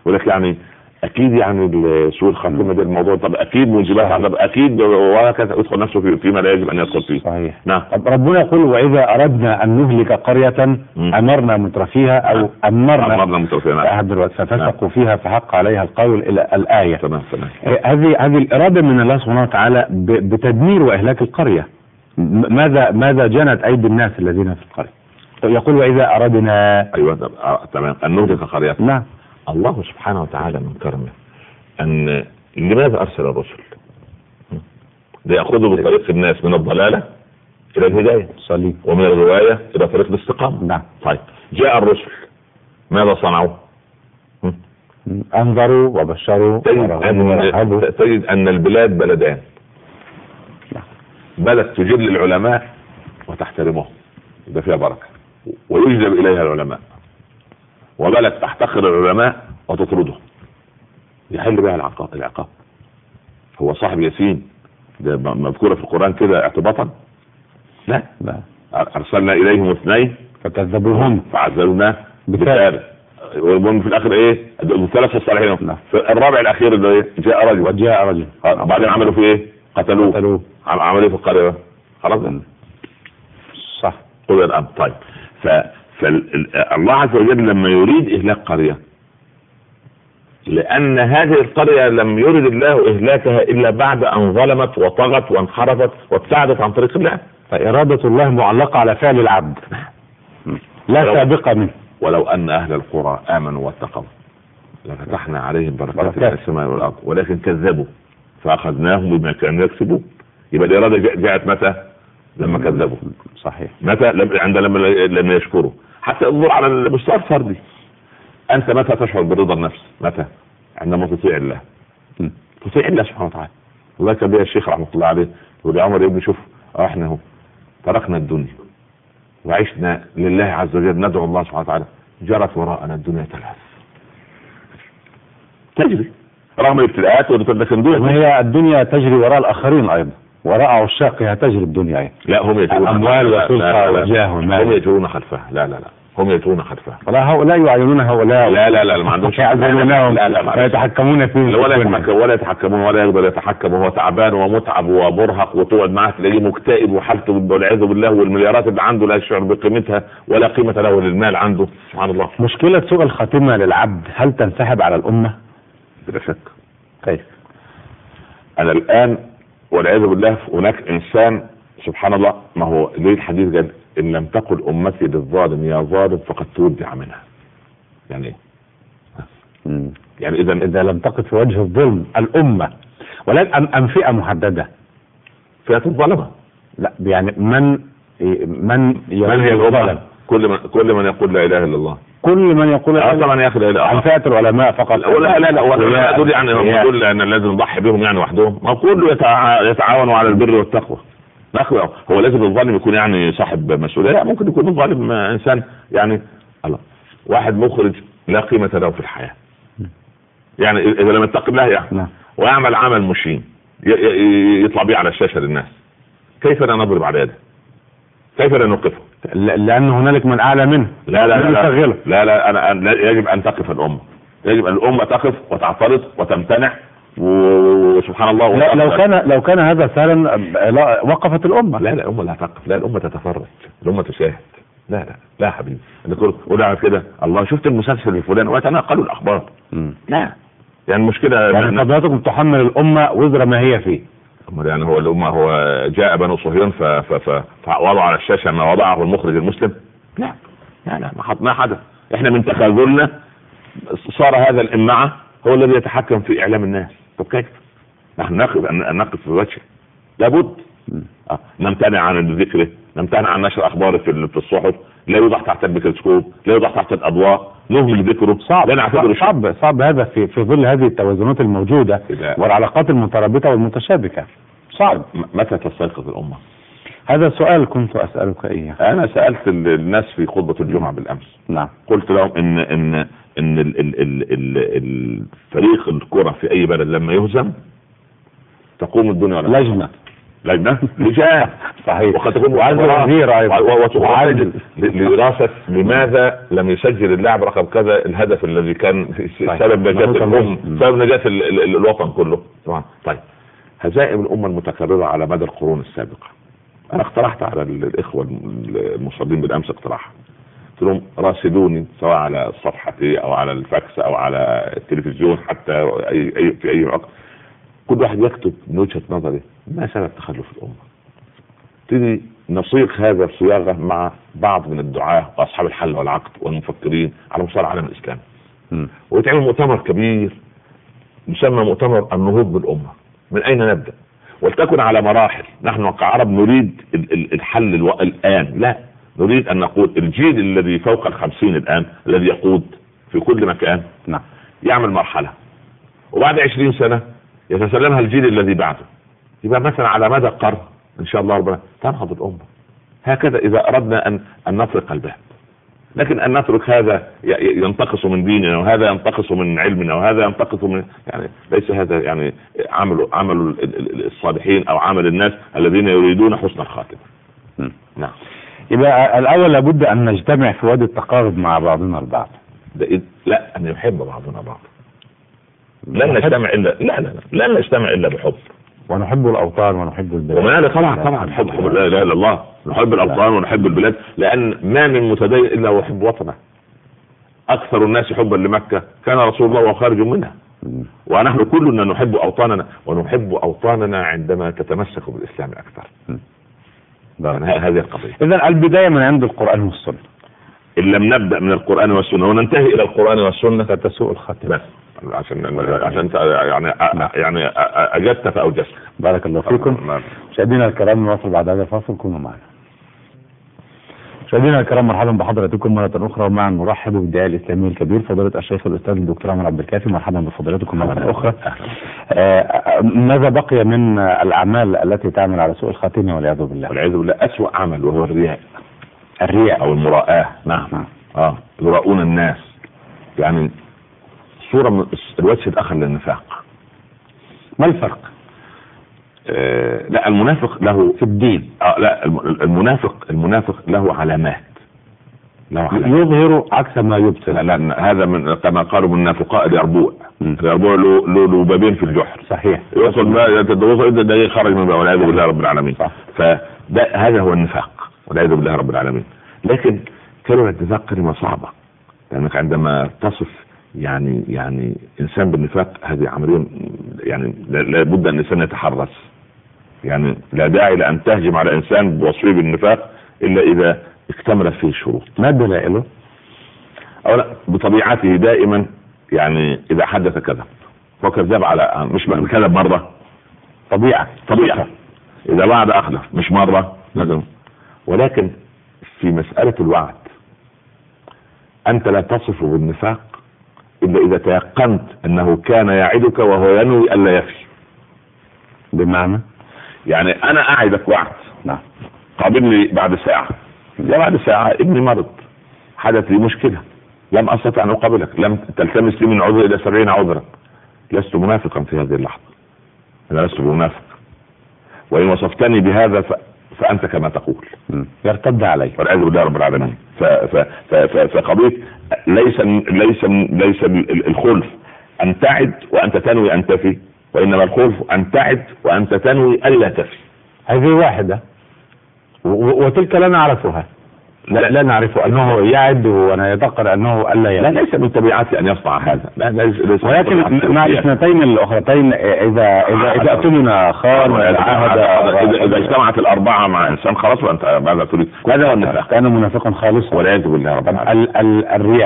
S2: يقول لك يعني اكيد يعني سوء الخاتمه ده الموضوع، طب اكيد موجبات عذاب اكيد، وهكذا يدخل نفسه فيما لا يجب ان يدخل فيه.
S1: صحيح.
S2: نعم.
S1: طب ربنا يقول واذا اردنا ان نهلك قريه امرنا مترفيها او امرنا مترفيها ففسقوا فيها فحق عليها القول الى الايه.
S2: تمام.
S1: هذه الاراده من الله سبحانه وتعالى بتدمير واهلاك القريه. ماذا جنت ايدي الناس الذين في القريه؟ يقول واذا اردنا.
S2: ايوه تمام ان نهلك قريه.
S1: نعم.
S2: الله سبحانه وتعالى من كرمه ان لماذا ارسل الرسل؟ ليأخذوا بطريق الناس من الضلاله الى الهدايه
S1: صليب،
S2: ومن الغوايه الى طريق الاستقامه.
S1: نعم.
S2: طيب جاء الرسل ماذا صنعوا؟
S1: انذروا وبشروا ورهبوا.
S2: تجد ان البلاد بلدان، بلد تجل العلماء وتحترمهم يبقى فيها بركه ويجذب اليها العلماء، وبلد تحتقر العلماء وتطردهم يحل بها العقاب. هو صاحب ياسين ده مذكوره في القران كده اعتباطا؟ لا. ارسلنا اليهم 2
S1: فكذبوهم
S2: فعزلنا بثالث، والمهم في الاخر ايه؟ الثلاثه الصالحين. الرابع الاخير اللي ايه؟ جاء رجل بعدين عملوا فيه ايه؟ قتلوه. عملوا في القريه خلاص.
S1: صح.
S2: قل الامر. طيب فالله عز وجل لما يريد اهلاك قريه، لان هذه القريه لم يرد الله اهلاكها الا بعد ان ظلمت وطغت وانحرفت وابتعدت عن طريق الله.
S1: فاراده الله معلقه على فعل العبد لا سابقه منه.
S2: ولو ان اهل القرى امنوا واتقوا لفتحنا عليهم بركات من السماء والارض ولكن كذبوا فاخذناهم بما كانوا يكسبون. يبقى الاراده جاءت متى؟ لما كذبوا.
S1: صحيح.
S2: متى؟ لما يشكروا. حتى انظر على المستوى الفردي، انت متى تشعر برضا النفس؟ متى؟ عندما تطيع الله. تطيع الله سبحانه وتعالى. الله كان بيها الشيخ رحمه الله عليه يقول يا عمر يا ابني شوف احنا اهو تركنا الدنيا وعشنا لله عز وجل ندعو الله سبحانه وتعالى، جرت وراءنا الدنيا تلهث تجري رغم الابتلاءات
S1: وهي الدنيا تجري وراء الاخرين ايضا، وراء عشاقها تجري الدنيا ايضا.
S2: لا هم يجرون
S1: اموال وسلطه وجاه ومال.
S2: هم يجرون خلفها. لا هم يجرون خلفها.
S1: لا هؤلاء يعينون هؤلاء.
S2: لا ما عندهمش
S1: يعينونهم لا يتحكمون فيه
S2: ولا يتحكمون ولا يقدر يتحكم، وهو تعبان ومتعب ومرهق وتقعد معاه تلاقيه مكتئب وحالته والعياذ بالله، والمليارات اللي عنده لا يشعر بقيمتها ولا قيمه له للمال عنده. سبحان الله.
S1: مشكله سوء الخاتمه للعبد هل تنسحب على الامه؟
S2: بلا شك.
S1: كيف؟
S2: انا الان والعياذ بالله هناك انسان سبحان الله، ما هو ليه الحديث قال ان لم تقل امتي للظالم يا ظالم فقد تودع منها. يعني ايه؟ يعني
S1: اذا لم تقف في وجه الظلم الامه، ولكن ام فئه محدده؟
S2: فئه الظلمه.
S1: لا يعني من
S2: هي الظلم؟ كل من يقول لا اله الا الله.
S1: كل من يقول
S2: طبعا يا اخي لا
S1: عن فئه العلماء فقط.
S2: لا دول يعني دول ان لازم نضحي بهم يعني وحدهم، ما كله يتعاونوا على البر والتقوى. هو لازم الظالم يكون يعني صاحب مسؤوليه؟ لا، ممكن يكون الظالم انسان يعني الله واحد مخرج لا قيمه له في الحياه، يعني اذا لم يتق الله يعني ويعمل عمل مشين يطلع بيه على الشاشه للناس، كيف لا نضرب على يده؟ كيف لا نوقفه؟
S1: لان هنالك من اعلى منه.
S2: لا أنا يجب ان تقف الامه، يجب ان الامه تقف وتعترض وتمتنع وسبحان الله.
S1: لو كان هذا سهلا وقفت الامه.
S2: لا الامه لا تقف، لا الامه تتفرج، الامه تشاهد. لا يا حبيبي قول كده الله شفت المسلسل الفلاني ويتناقلوا الاخبار. لا يعني المشكله
S1: يعني حضراتكم تحمل الامه وزر ما هي فيه.
S2: يعني هو الامه هو جاء بنو صهيون فوضعوا على الشاشه ما وضعه المخرج المسلم. لا ما حدث. احنا من تخاذلنا صار هذا الامعه هو الذي يتحكم في اعلام الناس. طب كيف؟ نحن نقف في وجهه. لابد نمتنع عن ذكره، نمتنع عن نشر اخباره في الصحف، لا يوضع تحت الميكروسكوب، لا يوضع تحت الاضواء، نهمل ذكره.
S1: صعب هذا في ظل هذه التوازنات الموجوده والعلاقات المترابطه والمتشابكه. صعب.
S2: متى تستيقظ الامه؟
S1: هذا سؤال كنت اسالك اياه.
S2: انا سالت الناس في خطبه الجمعه بالامس.
S1: نعم.
S2: قلت لهم ان الفريق الكره في اي بلد لما يهزم تقوم الدنيا
S1: لجنه
S2: لجنه لجان
S1: صحيح.
S2: وقد تكون
S1: وعايز وزير ايضا
S2: وعايز لدراسه لماذا لم يسجل اللاعب رقم كذا الهدف الذي كان سبب نجاه الامم، سبب نجاه الوطن كله. طيب هزائم الامه المتكرره على مدى القرون السابقه، انا اقترحت على الاخوه المصابين بالامس اقتراح، قلت لهم راسلوني سواء على صفحتي او على الفاكس او على التلفزيون حتى في اي وقت، كل واحد يكتب من وجهه نظره ما سبب تخلف الامه. تيجي نصيغ هذا الصياغه مع بعض من الدعاه واصحاب الحل والعقد والمفكرين على مستوى العالم الاسلامي، ويتعمل مؤتمر كبير يسمى مؤتمر النهوض بالامه. من اين نبدا؟ ولتكن على مراحل. نحن كعرب نريد الحل الان، لا نريد ان نقول الجيل الذي فوق 50 الان الذي يقود في كل مكان يعمل مرحله، وبعد 20 سنه يتسلمها الجيل الذي بعده، يبقى مثلا على مدى قرن ان شاء الله ربنا تنهض الامه. هكذا اذا اردنا ان نطرق الباب. لكن ان نترك هذا ينتقص من ديننا وهذا ينتقص من علمنا وهذا ينتقص من، يعني ليس هذا يعني عمل الصالحين او عمل الناس الذين يريدون حسن الخاتمه.
S1: نعم. يبقى الاول لابد ان نجتمع في وادي التقارب مع بعضنا البعض.
S2: لا، ان يحب بعضنا بعض. لن نجتمع الا بحب.
S1: ونحب الاوطان ونحب البلاد.
S2: وما طبعا حب لا اله الا الله. نحب الاوطان ونحب البلاد، لان ما من متدين الا ويحب وطنه. اكثر الناس حبا لمكه كان رسول الله وخارج منها. ونحن كلنا نحب اوطاننا، ونحب اوطاننا عندما تتمسك بالاسلام اكثر. هذه القضيه.
S1: اذا البدايه من عند القران والسنه.
S2: ان لم نبدا من القران والسنه وننتهي الى القران والسنه فتسوء الخاتمه. عشان يعني اجدت فاوجدت.
S1: بارك الله فيكم. مشاهدينا الكرام، نواصل بعد هذا الفاصل، كونوا معنا. مشاهدينا الكرام، مرحبا بحضراتكم مرة أخرى، ومعا نرحب بالداعية الإسلامي الكبير فضيلة الشيخ الأستاذ الدكتور عمر عبد الكافي. مرحبا بفضيلتكم مرة أخرى. ماذا بقي من الأعمال التي تعمل على سوء الخاتمة والعياذ بالله؟
S2: والعياذ بالله أسوأ عمل وهو الرياء
S1: أو
S2: المراءة. نعم. يراؤون الناس، يعني صورة من الوجه الآخر للنفاق.
S1: ما الفرق؟
S2: لا، المنافق له
S1: في الدين.
S2: لا، المنافق له علامات.
S1: يظهر عكس ما يبطن.
S2: لا، هذا من كما قالوا من النافقاء اليربوع. اليربوع له بابين في الجحر.
S1: صحيح.
S2: يوصل ما يتدوصل ده خرج من باب، والعياذ بالله رب العالمين. فده هذا هو النفاق والعياذ بالله رب العالمين. لكن كلمة النفاق كلمة صعبة، لأنك عندما تصف يعني إنسان بالنفاق، هذه عملية يعني لابد أن الإنسان يتحرص. يعني لا داعي لأن تهجم على إنسان بوصفه بالنفاق إلا إذا اكتملت فيه الشروط.
S1: ما دلائله؟
S2: أولا بطبيعته دائما يعني إذا حدث كذب، وكذب على مش كذب مرة، طبيعة. إذا وعد أخلف، مش مرة لازم. ولكن في مسألة الوعد أنت لا تصف بالنفاق إلا إذا تيقنت أنه كان يعدك وهو ينوي ألا يفي.
S1: بمعنى
S2: يعني أنا أعدك وعد، قابلني بعد ساعة، بعد ساعة ابني مرض، حدث لي مشكلة، لم أستطع أن أقابلك، لم تلتمس لي من عذر إلى 70 عذرا. لست منافقا في هذه اللحظة، أنا لست بمنافق، وإن وصفتني بهذا فأنت كما تقول
S1: يرتد علي
S2: والعياذ بالله رب العالمين. فقضية ليس الخلف أن تعد وأنت تنوي أن تفي، وإنما الخلف أن تعد وأنت تنوي ألا تفي.
S1: هذه واحدة، وتلك لا نعرفها. لا نعرف أنه يعد ونتذكر أنه ألا يفي.
S2: لا، ليس من طبيعتي أن يصنع هذا.
S1: ولكن مع الاثنتين الأخرتين إذا أتمنى خان
S2: إذا اجتمعت الأربعة مع إنسان خلاص، وأنت ماذا تريد؟ هذا هو النفاق.
S1: كان منافقا خالصا
S2: والعياذ بالله رب العالمين.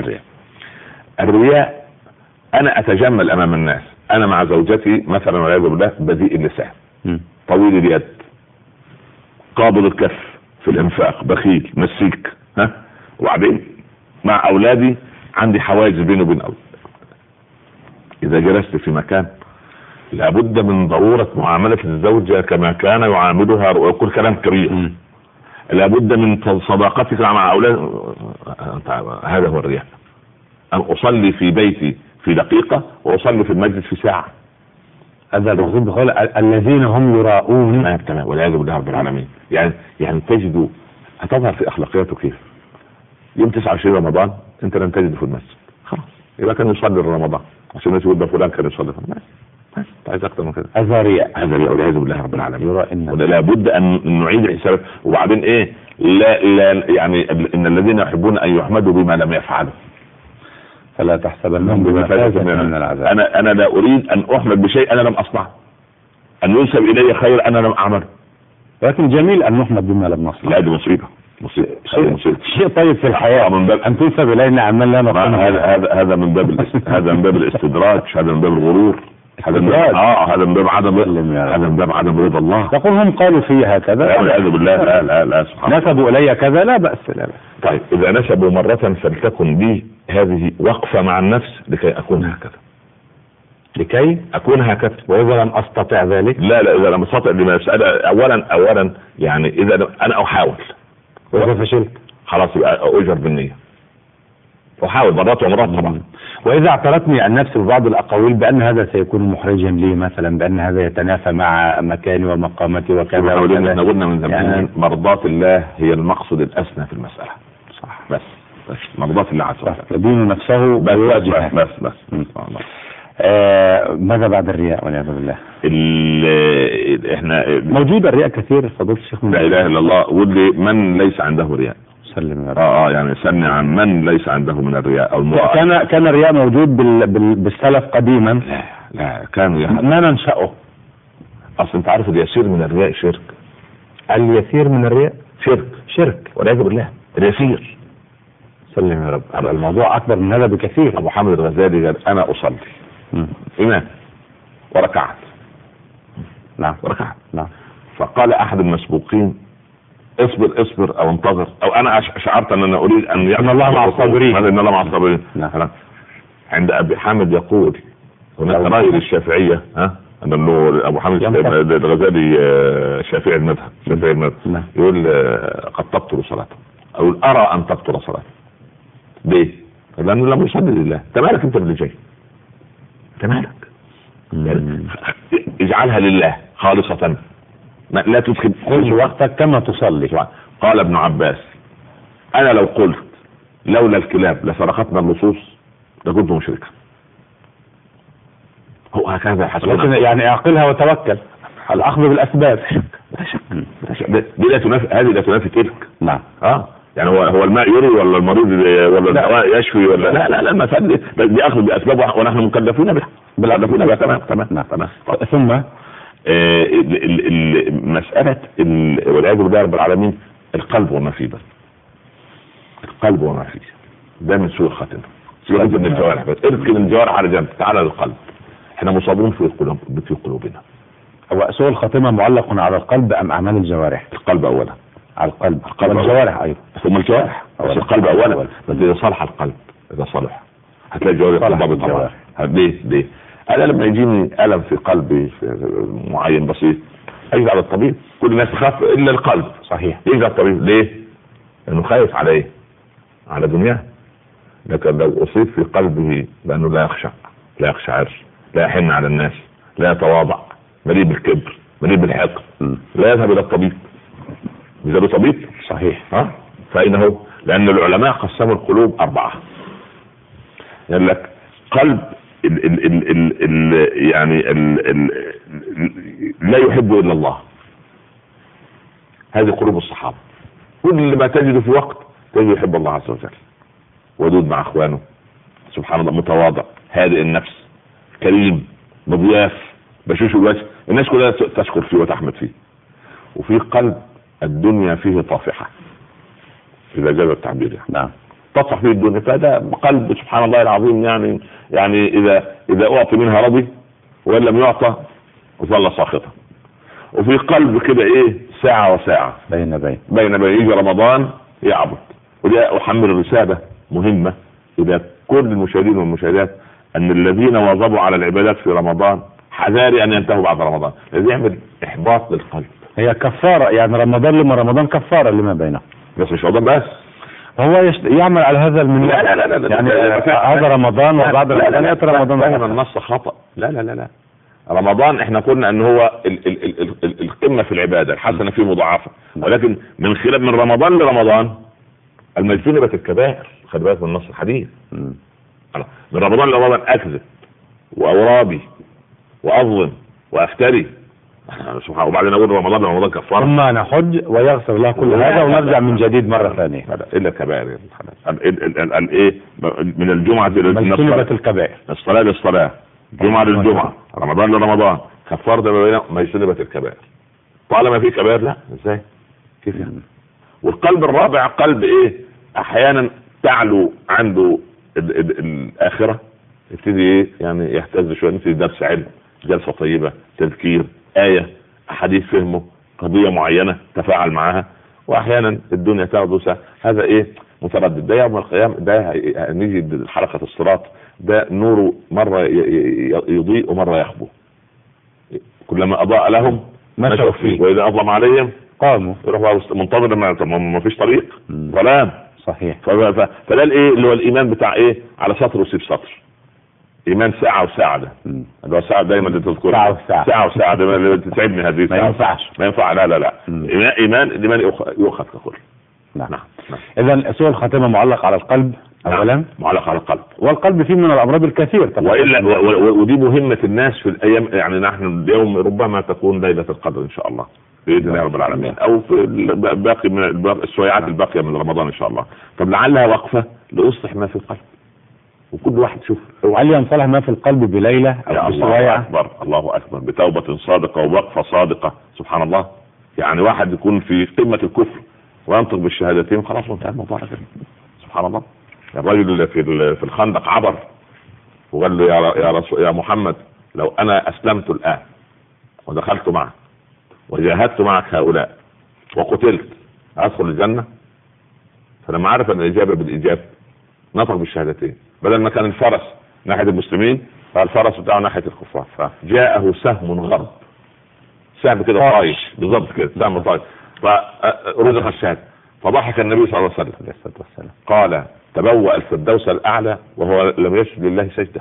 S2: الرياء أنا أتجمل أمام الناس، أنا مع زوجتي مثلا والعياذ بالله بذيء اللسان، طويل اليد، قابض الكف في الانفاق، بخيل مسيك، وبعدين مع اولادي عندي حواجز بيني وبين اولادي. اذا جلست في مكان لابد من ضرورة معاملة الزوجة كما كان يعاملها، ويقول كلام كبير. لابد من صداقتك مع اولاد. هذا هو الرياء. ان اصلي في بيتي في دقيقة واصلي في المسجد في ساعة،
S1: هذا المقصود بقول الذين هم يراؤون.
S2: تمام، والعياذ بالله رب العالمين. يعني تجد هتظهر في اخلاقياته كيف؟ يوم 29 رمضان انت لم تجده في المسجد، خلاص يبقى كان يصلي رمضان عشان الناس يقول ده فلان كان يصلي في المسجد، بس عايز اكتر من كده.
S1: هذا رياء
S2: والعياذ بالله رب العالمين.
S1: ولا
S2: لابد ان نعيد الحساب. وبعدين ايه؟ لا يعني ان الذين يحبون ان يحمدوا بما لم يفعلوا
S1: فلا تحسبنهم بمفازة من العذاب.
S2: انا لا اريد ان احمد بشيء انا لم اصنعه، ان ينسب الي خير انا لم اعمله.
S1: لكن جميل ان نحمد بما لم نصنع.
S2: لا دي مصيبه
S1: شيء طيب في الحياه
S2: من باب
S1: ان تنسب الينا اعمال لا نصنع.
S2: هذا من باب هذا من باب الاستدراج، هذا من باب الغرور، هذا من باب عدم رضا الله.
S1: تقول هم قالوا فيه هكذا،
S2: والعياذ بالله. لا سبحان الله.
S1: نسبوا الي كذا، لا باس. لا.
S2: طيب اذا نسبوا مره فلتكن لي هذه وقفه مع النفس لكي اكون هكذا.
S1: واذا لم استطع ذلك،
S2: لا اذا لم استطع اولا يعني اذا انا احاول
S1: واذا فشلت
S2: خلاص يبقى اجر بالنيه. احاول مرات ومرات طبعا.
S1: واذا اعترتني النفس ببعض الاقاويل بان هذا سيكون محرجا لي، مثلا بان هذا يتنافى مع مكاني ومقامتي وكذا وكذا.
S2: احنا قلنا من زمان يعني مرضاة الله هي المقصد الاسنى في المساله.
S1: صح.
S2: بس مرضاة الله عز وجل.
S1: يدين نفسه بواجهه.
S2: بس
S1: ماذا بعد الرياء والعياذ بالله؟
S2: احنا
S1: موجود الرياء كثير فضيلة الشيخ.
S2: لا اله الا الله. واللي من ليس عنده رياء
S1: سلم يا رب.
S2: يعني سمع عن من ليس عنده من الرياء او
S1: كان الرياء موجود بالسلف قديما.
S2: لا كانوا
S1: ما ننشأه.
S2: اصل انت عارف اليسير من الرياء شرك.
S1: اليسير من الرياء شرك
S2: والعياذ بالله. اليسير
S1: سلم يا رب. الموضوع اكبر من هذا بكثير.
S2: ابو حامد الغزالي قال انا اصلي امام وركعت.
S1: نعم.
S2: فقال احد المسبوقين اصبر او انتظر، او انا شعرت ان انا اريد ان
S1: الله مع الصابرين.
S2: ان الله مع الصابرين. عند ابي حامد يقول هناك راي للشافعيه انه ابو حامد الغزالي شافعي المذهب يقول قد تبطل صلاته، او ارى ان تبطل صلاته. ليه؟ لانه لم يصلي لله. تمالك انت باللي جاي، تمالك يعني اجعلها لله خالصة، لا تدخل
S1: وقتك كما تصلي.
S2: قال ابن عباس انا لو قلت لولا الكلاب لسرقتنا اللصوص لكنت مشركا. هو هكذا حسنا.
S1: يعني اعقلها وتوكل، الاخذ بالاسباب.
S2: دي لا تنافي، هذه لا تنافي تلك.
S1: نعم.
S2: يعني هو الماء يروي ولا المريض ولا الدواء يشفي ولا لا المسألة دي اخذ باسباب ونحن مكلفون بها. تمام.
S1: ثم
S2: مسألة والعياذ بالله رب العالمين القلب وما فيه. ده من سوء الخاتمة. سيبك من الجوارح بس، اركن الجوارح على جنب، تعال للقلب. احنا مصابين في قلوبنا.
S1: هو سوء الخاتمة معلق على القلب ام اعمال الجوارح؟
S2: القلب اولا.
S1: على القلب والجوارح ايضا.
S2: ثم الجوارح بس القلب اولا. بس اذا صلح القلب، اذا صلح هتلاقي الجوارح طبعا. ليه؟ انا لما يجيني الم في قلبي معين بسيط اجي على الطبيب. كل الناس تخاف الا القلب.
S1: صحيح.
S2: يجي على الطبيب ليه؟ لانه خايف على ايه؟ على دنياه. لكن لو اصيب في قلبه بانه لا يخشعر، لا يحن على الناس، لا يتواضع، مليء بالكبر، مليء بالحقد، لا يذهب الى الطبيب. إذا طبيب
S1: صحيح.
S2: فإنه لأن العلماء قسموا القلوب 4. يقول لك قلب يعني لا يحب إلا الله. هذه قلوب الصحابة. كل ما تجد في وقت تجد يحب الله عز وجل، ودود مع اخوانه، سبحان الله، متواضع، هادئ النفس، كريم، مضياف، بشوش الوجه، الناس كلها تشكر فيه وتحمد فيه. وفي قلب الدنيا فيه طافحة، إذا جاز التعبير يعني.
S1: نعم.
S2: تطفح فيه الدنيا. فهذا قلب سبحان الله العظيم يعني إذا أعطي منها رضي، وإن لم يعطى ظل ساخطا. وفي قلب كده ساعة وساعة بين يجي رمضان يعبد. ودي أحمل الرسالة مهمة إذا كل المشاهدين والمشاهدات أن الذين واظبوا على العبادات في رمضان حذاري أن ينتهوا بعد رمضان، لازم يعمل إحباط للقلب.
S1: هي كفارة يعني، رمضان لما رمضان كفارة لما بينه.
S2: بس مش رمضان بس،
S1: هو يعمل على هذا المنوال.
S2: لا
S1: يعني هذا رمضان وبعد رمضان يأتي رمضان.
S2: فهم النص خطأ. لا رمضان احنا قلنا ان هو القمة في العبادة، الحسنة فيه مضاعفة، ولكن من خلال من رمضان لرمضان المجتنبة الكبائر. خلي بالك من النص الحديث. من رمضان لرمضان اكذب واورابي واظلم وافتري، سبحان، وبعدين اقول رمضان لرمضان كفاره،
S1: ثم نحج ويغفر الله كل هذا ونرجع من جديد مرة ثانية.
S2: الا الكبائر. ايه من الجمعة
S1: مجتنبة الكبائر،
S2: الصلاة للصلاة، جمعة للجمعة، رمضان لرمضان، كفارة ما بين مجتنبة الكبائر. طالما في كبائر لا ازاي كيف يعني؟ والقلب الرابع قلب ايه؟ احيانا تعلو عنده الاخرة، يبتدي ايه يعني يهتز شوية، يبتدي درس علم، جلسة طيبة، تذكير، آية، حديث فهمه، قضية معينة تفاعل معها، واحيانا الدنيا تاخده. هذا ايه؟ متردد. ده يوم القيامة ده نيجي حلقة الصراط، ده نوره مرة يضيء ومرة يخبو، كلما اضاء لهم مشوا فيه واذا اظلم عليهم
S1: قاموا.
S2: يروح منتظر ما فيش طريق، ظلام.
S1: صحيح.
S2: فده الايه اللي هو الايمان بتاع ايه؟ على سطر وسيب سطر، ايمان ساعة وساعة. ده اللي هو ساعة دايما اللي تذكر ساعة وساعة ده تتعبني هذه.
S1: ما ينفعش،
S2: ما ينفع. لا ايمان يؤخذ ككل.
S1: نعم. اذا سوء الخاتمة معلق على القلب اولا.
S2: معلق على القلب،
S1: والقلب فيه من الامراض الكثير طبعا.
S2: ودي مهمة الناس في الايام، يعني نحن اليوم ربما تكون ليلة القدر ان شاء الله باذن الله رب العالمين، او في باقي من السويعات الباقية من رمضان ان شاء الله. طب لعلها وقفة لاصلح ما في القلب، وكل واحد شوف
S1: هل ينصلح ما في القلب بليلة او
S2: الله اكبر، الله اكبر، بتوبة صادقة ووقفة صادقة. سبحان الله. يعني واحد يكون في قمة الكفر وينطق بالشهادتين، خلاص انتهى الموضوع كده. سبحان الله. الرجل اللي في الخندق عبر وقال له يا رسول يا محمد، لو انا اسلمت الان ودخلت معك وجاهدت معك هؤلاء وقتلت ادخل الجنة؟ فلما عرف ان الاجابة بالاجابة نطق بالشهادتين، بدل ما كان الفرس ناحية المسلمين فالفرس بتاعه ناحية الكفار، فجاءه سهم غرب، سهم كده طايش بالضبط كده، سهم طايش، فرزق الشهادة. فضحك النبي صلى الله عليه وسلم قال تبوأ الفردوس الأعلى وهو لم يسجد لله سجدة.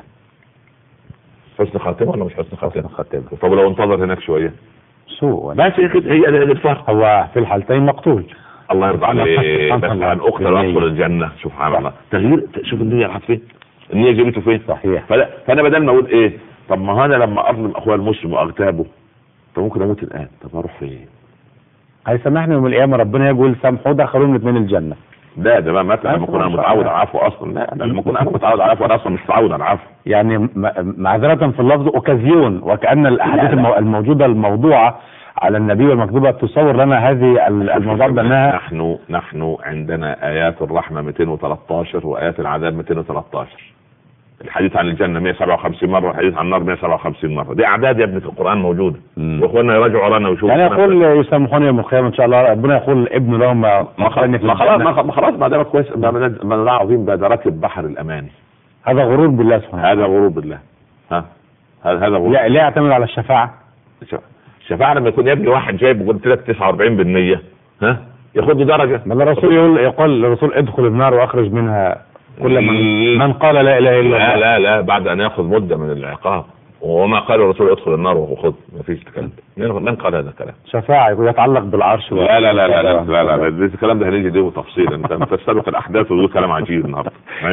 S2: حسن خاتمة ولا مش حسن خاتمة؟ طب لو انتظر هناك شوية
S1: سوء
S2: بس هي الفرق.
S1: هو في الحالتين مقتول.
S2: الله يرضى عليه. بس عن اقتل وادخل الجنة. سبحان الله. تغيير. شوف النية راحت فين، النية جابته فين.
S1: صحيح.
S2: فانا بدل ما اقول ايه، طب ما انا لما اظلم اخويا المسلم واغتابه طب ممكن اموت الان، طب اروح فين؟
S1: هيسامحني يوم القيامة ربنا، يقول سامحوا دخلوا الاثنين الجنة.
S2: لا ده بقى مثلا لما اكون انا متعود على العفو اصلا. لا لما اكون انا متعود على العفو، انا اصلا مش متعود على العفو.
S1: يعني معذرة في اللفظ اوكازيون، وكأن الاحاديث الموجودة الموضوعة على النبي والمكذوبة تصور لنا هذه الموضوع بانها
S2: نحن عندنا ايات الرحمة 213 وايات العذاب 213. الحديث عن الجنة 157 مرة، والحديث عن النار 157 مرة. دي اعداد يا ابني في القرآن موجودة، واخواننا يراجعوا ورانا ويشوفوا.
S1: يعني يقول يسامحوني يوم القيامة ان شاء الله، ربنا يقول ابن لهم ما
S2: خلاص ما دام كويس، ما ده عظيم بقى، ده راكب بحر الاماني.
S1: هذا غرور بالله سبحانه.
S2: هذا غرور بالله. هذا غرور.
S1: لا يعتمد على الشفاعة.
S2: الشفاعة لما يكون يا ابني واحد جايب قلت لك 49%، ياخد له درجة.
S1: ما الرسول يقول الرسول ادخل النار واخرج منها كل من قال لا اله الا الله.
S2: لا بعد ان ياخذ مدة من العقاب. وما قال الرسول ادخل النار وخذ، ما فيش كلام. من قال هذا الكلام؟
S1: شفاعة يتعلق بالعرش.
S2: لا الكلام ده هنيجي ديه تفصيلا. انت تستبق الاحداث وتقول كلام عجيب النهارده.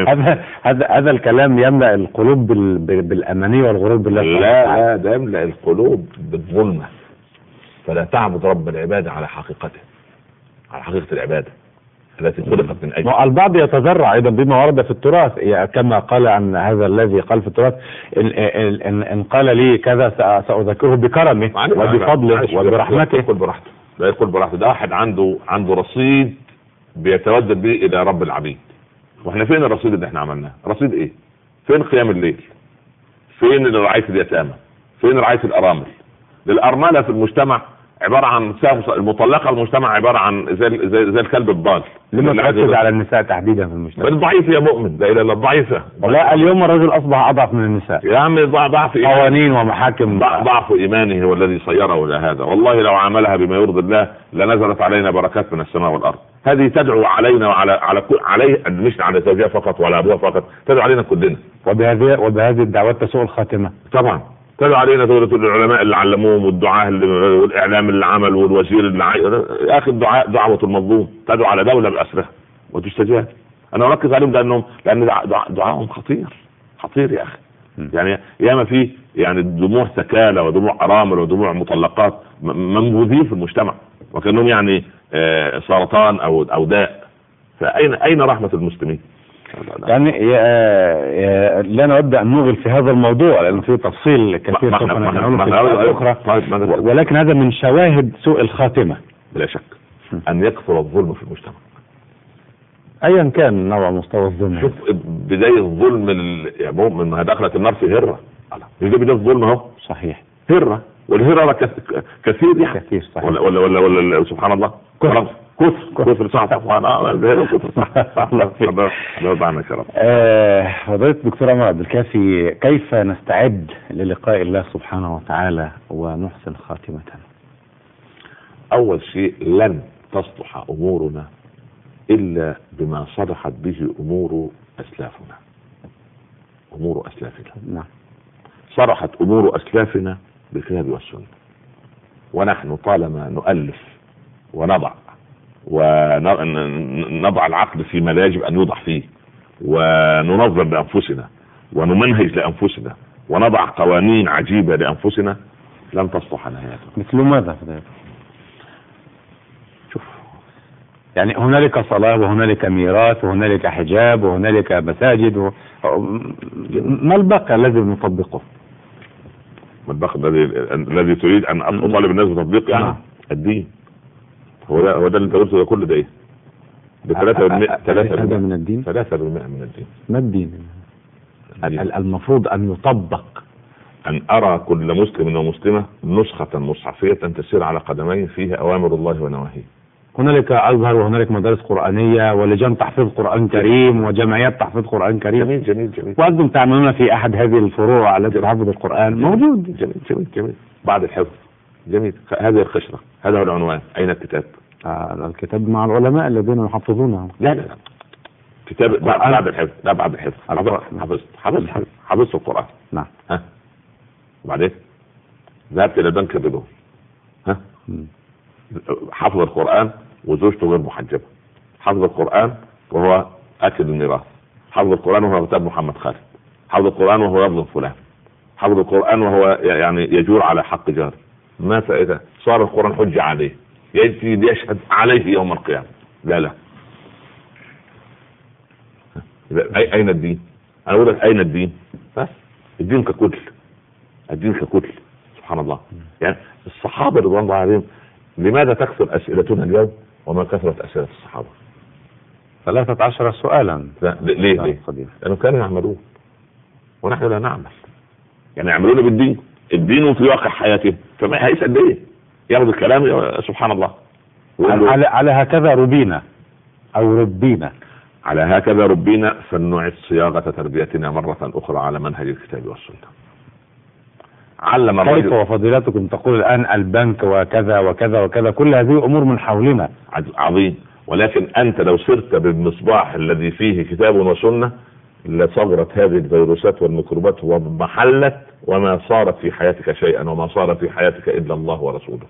S1: هذا الكلام يملأ القلوب بالامانية والغرور بالله.
S2: لا ده يملأ القلوب بالظلمة. فلا تعبد رب العبادة على حقيقته، على حقيقة العبادة التي خلقت من أجل.
S1: البعض يتذرع أيضا بما ورد في التراث، كما قال عن هذا الذي قال في التراث إن قال لي كذا سأذكره بكرمه وبفضله وبرحمته.
S2: يقول برحمته. ده واحد عنده رصيد بيتودد به إلى رب العبيد. واحنا فين الرصيد اللي احنا عملناه؟ رصيد ايه؟ فين قيام الليل؟ فين رعاية اليتامى؟ فين رعاية الأرامل؟ للأرملة في المجتمع عبارة عن المطلقة، المجتمع عبارة عن زي الكلب الضال.
S1: لما تركز على النساء تحديدا في المجتمع؟
S2: الضعيف يا مؤمن، لا إله إلا الضعيفة.
S1: لا اليوم الرجل أصبح أضعف من النساء
S2: يا عم. ضعف
S1: قوانين ومحاكم.
S2: ضعف إيمانه هو الذي صيره إلى هذا. والله لو عملها بما يرضي الله لنزلت علينا بركات من السماء والأرض. هذه تدعو علينا وعلى عليه، مش على زوجها فقط ولا أبوها فقط، تدعو علينا كلنا.
S1: وبهذه الدعوات تسوء الخاتمة
S2: طبعا. تدعو علينا دولة العلماء اللي علموهم والدعاة والاعلام اللي عمل والوزير اللي يا اخي الدعاء دعوة المظلوم، تدعو على دولة بأسرها وتستجاب. انا اركز عليهم لان دعائهم خطير يا اخي. يعني ياما في يعني دموع سكالة ودموع ارامل ودموع مطلقات منبوذين في المجتمع وكانهم يعني سرطان او داء. فاين رحمة المسلمين؟
S1: يعني لا نود ان نغل في هذا الموضوع لانه فيه تفصيل كثير سوف نعمله في اخرى، ولكن هذا من شواهد سوء الخاتمة
S2: بلا شك ان يكثر الظلم في المجتمع
S1: ايا كان نوع مستوى الظلم.
S2: شوف بداية الظلم من دخلت النار في هرة، دي بداية الظلم اهو.
S1: صحيح،
S2: هرة، والهرة كثير يعني
S1: كثير صحيح.
S2: ولا سبحان الله كفر صح.
S1: فضيلة الدكتور عمر عبد الكافي، كيف نستعد للقاء الله سبحانه وتعالى ونحسن خاتمة؟
S2: اول شيء لن تصلح امورنا الا بما صلحت به امور اسلافنا.
S1: نعم.
S2: صلحت امور اسلافنا بالكتاب والسنة، ونحن طالما نؤلف ونضع العقل فيما لا يجب ان يوضع فيه، وننظر بانفسنا ونمنهج لانفسنا ونضع قوانين عجيبة لانفسنا، لن تصلح نهايتنا.
S1: مثل ماذا؟
S2: شوف،
S1: يعني هنالك صلاة وهنالك ميراث وهنالك حجاب وهنالك مساجد ما البقى الذي نطبقه؟
S2: ما البقى الذي تريد ان اطالب الناس بتطبيق؟ يعني الدين هو ده اللي انت قلته. ده كل ده ايه؟ ب3%
S1: من الدين.
S2: 3% من الدين.
S1: ما الدين؟ المفروض ان يطبق.
S2: ان ارى كل مسلم ومسلمة نسخة مصحفية تسير على قدمين فيها اوامر الله ونواهيه.
S1: هنالك ازهر وهنالك مدارس قرآنية ولجان تحفيظ قرآن كريم وجمعيات تحفيظ قرآن كريم.
S2: جميل جميل جميل.
S1: وانتم تعملون في احد هذه الفروع التي تحفظ القرآن. موجود.
S2: جميل جميل جميل. بعد الحفظ. جميل. هذه الخشرة، هذا هو العنوان. اين الكتاب؟
S1: الكتاب مع العلماء الذين يحفظونه.
S2: لا كتاب بعد الحفظ. لا بعد الحفظ. حفظت القرآن.
S1: نعم.
S2: وبعدين ذهبت الى بنك الربا. حفظ القرآن وزوجته غير محجبة. حفظ القرآن وهو اكل الميراث. حفظ القرآن وهو كتاب محمد خالد. حفظ القرآن وهو يظلم فلان. حفظ القرآن وهو يعني يجور على حق جار. ما فائدة؟ صار القرآن حجة عليه، يجي ليشهد عليه يوم القيامة. لا اين الدين؟ انا اقول لك اين الدين؟ بس الدين ككل. سبحان الله. يعني الصحابة رضوان الله عليهم لماذا تكثر اسئلتنا اليوم وما كثرت اسئلة الصحابة؟
S1: 13 سؤالا.
S2: ليه؟ لانه كانوا يعملون ونحن لا نعمل. يعني يعملون بالدين، الدين في واقع حياتهم، فما هيسأل ليه؟ ياخذ الكلام. سبحان الله.
S1: على هكذا ربينا او ربينا.
S2: على هكذا ربينا، فلنعد صياغة تربيتنا مرة اخرى على منهج الكتاب والسنة. علم
S1: كيف وفضيلتكم تقول الان البنك وكذا وكذا وكذا، كل هذه امور من حولنا.
S2: عظيم. ولكن انت لو سرت بالمصباح الذي فيه كتاب وسنة لصغرت هذه الفيروسات والميكروبات ومحلت، وما صارت في حياتك شيئا، وما صار في حياتك الا الله ورسوله.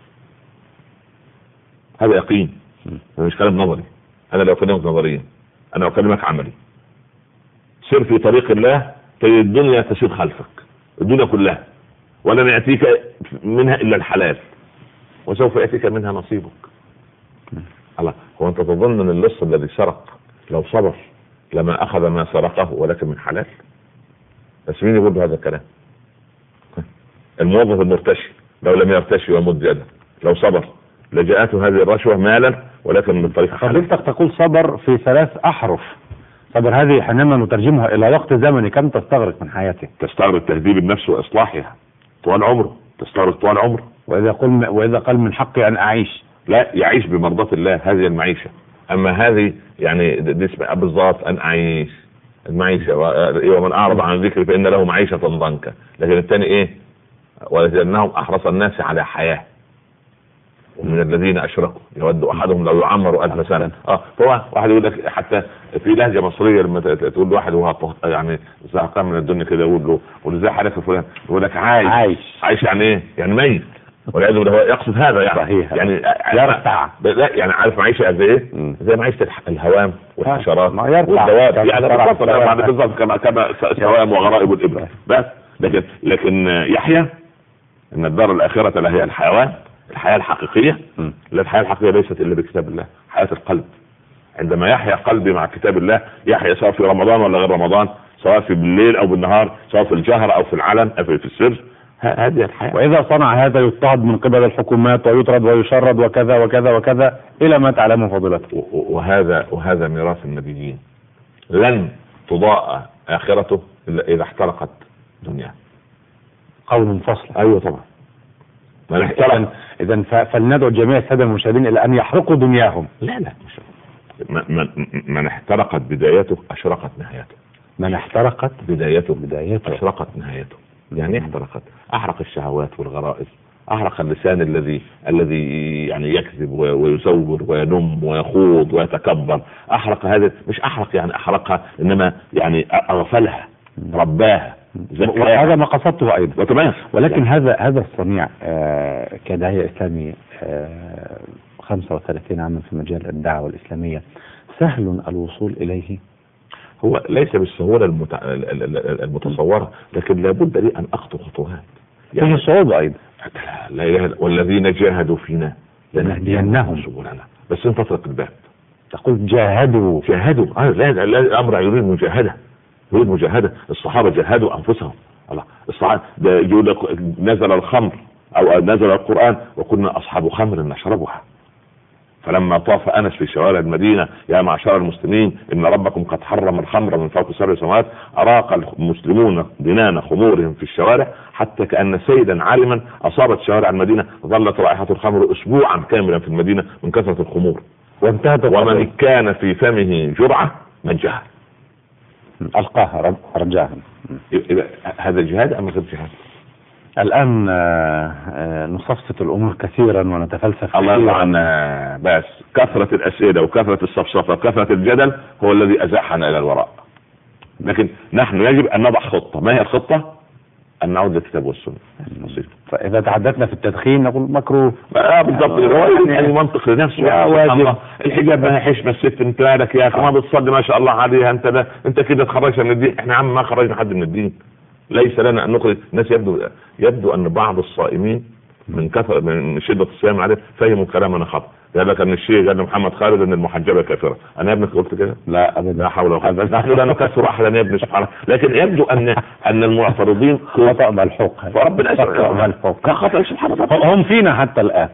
S2: هذا يقين، مش كلام نظري. انا لو كلمك نظريا، انا اكلمك عملي. سير في طريق الله تجد الدنيا تسير خلفك، الدنيا كلها، ولن يأتيك منها الا الحلال، وسوف يأتيك منها نصيبك. الله، هو انت تظن ان اللص الذي سرق لو صبر لما اخذ ما سرقه ولكن من حلال؟ بس مين يقول هذا الكلام؟ الموظف المرتشي لو لم يرتشي ويمد يده لو صبر لجاءته هذه الرشوة مالا ولكن من طريق حلال.
S1: فضيلتك تقول صبر في 3 أحرف. صبر هذه حينما نترجمها الى وقت زمني كم تستغرق من حياته؟
S2: تستغرق تهذيب النفس واصلاحها طوال عمره، تستغرق طوال عمره.
S1: واذا قال من حقي ان اعيش،
S2: لا، يعيش بمرضاة الله، هذه المعيشة. اما هذه يعني دي اسمها بالضبط ان اعيش المعيشة. ومن اعرض عن ذكري فان له معيشة ضنكا. لكن الثاني ايه؟ ولكنهم احرص الناس على حياة. ومن الذين اشركوا يود احدهم لو يعمر 1000 سنه. فهو واحد يقول لك حتى في لهجه مصريه لما تقول له واحد وهو يعني زهقان من الدنيا كده يقول له ازاي حالك يا فلان؟ يقول لك عايش يعني ايه؟ يعني ميت. والعياذ بالله هو يقصد هذا يعني
S1: صحيح.
S2: يعني يرتع. لا يعني عارف معيشه قد ايه؟ زي معيشه الهوام والحشرات والدواب يعني بالضبط كما السوام وغرائب الابل بس. لكن يحيى ان الدار الاخره لا هي الحيوان، الحياه الحقيقيه. الحياه الحقيقيه ليست الا بكتاب الله، حياه القلب. عندما يحيا قلبي مع كتاب الله يحيا، سواء في رمضان ولا غير رمضان، سواء في بالليل او بالنهار، سواء في الجهر او في العلن او في السر. هذه الحياه.
S1: واذا صنع هذا يضطهد من قبل الحكومات ويطرد ويشرد وكذا وكذا وكذا الى ما تعلمه فضيلته.
S2: وهذا ميراث النبيين. لن تضاء اخرته الا اذا احترقت دنياه.
S1: قول منفصل.
S2: ايوه طبعا.
S1: اذا فلندعو جميع الساده المشاهدين الى ان يحرقوا دنياهم.
S2: لا مش من احترقت بدايته اشرقت نهايته.
S1: من احترقت
S2: بدايته اشرقت نهايته. يعني احترقت، احرق الشهوات والغرائز، احرق اللسان الذي يعني يكذب ويزور وينم ويخوض ويتكبر. احرق هذا، مش احرق يعني احرقها، انما يعني اغفلها، رباها.
S1: وهذا ما قصدته ايضا
S2: وتمام.
S1: ولكن هذا الصنيع كداعية اسلامي 35 عاما في مجال الدعوة الاسلامية، سهل الوصول اليه؟
S2: هو ليس بالسهولة المتصورة، لكن لابد لي ان اخطو خطوات.
S1: يعني صعوبة ايضا.
S2: لا والذين جاهدوا فينا
S1: لنهدينهم
S2: سبلنا. بس انت تطرق الباب،
S1: تقول جاهدوا.
S2: لا الامر يريد مجاهدة. الصحابة جاهدوا انفسهم. الله، الصحابة يقول لك نزل الخمر او نزل القرآن وكنا اصحاب خمر نشربها. فلما طاف انس في شوارع المدينة يا معشر المسلمين ان ربكم قد حرم الخمر من فوق 7 سماوات، اراق المسلمون دنان خمورهم في الشوارع حتى كأن سيدا عالما اصابت شوارع المدينة ظلت رائحة الخمر اسبوعا كاملا في المدينة من كثرة الخمور.
S1: وانتهت.
S2: ومن كان في فمه جرعة نجاها،
S1: القاها رجاها.
S2: هذا جهاد ام غير جهاد؟
S1: الآن نصفصف الأمور كثيرا ونتفلسف
S2: الله يرضى عنا. بس كثرة الأسئلة وكثرة الصفصفة وكثرة الجدل هو الذي أزاحنا إلى الوراء. لكن نحن يجب أن نضع خطة. ما هي الخطة؟ أن نعود للكتاب والسنة.
S1: فإذا تحدثنا في التدخين نقول مكروه.
S2: بالضبط. يعني منطق لنفسه. الحجاب ما يحش، بس الست انت مالك يا أخي، ما بتصلي ما شاء الله عليها، انت كده تخرجنا من الدين. احنا عم ما خرجنا حد من الدين. ليس لنا ان نخرج الناس. يبدو ان بعض الصائمين من شدة الصيام عليه فهموا كلامنا خطأ. قال لك ان الشيء قال محمد خالد ان المحجبة كافرة. انا يا ابنك قلت كده؟
S1: لا ابدا.
S2: لا حول ولا قوة. نحن لا نكفر احدا يا ابني سبحانه. لكن يبدو ان المعترضين
S1: خطأ ملحوق.
S2: فربنا
S1: خطأ سبحان الله. هم فينا حتى الان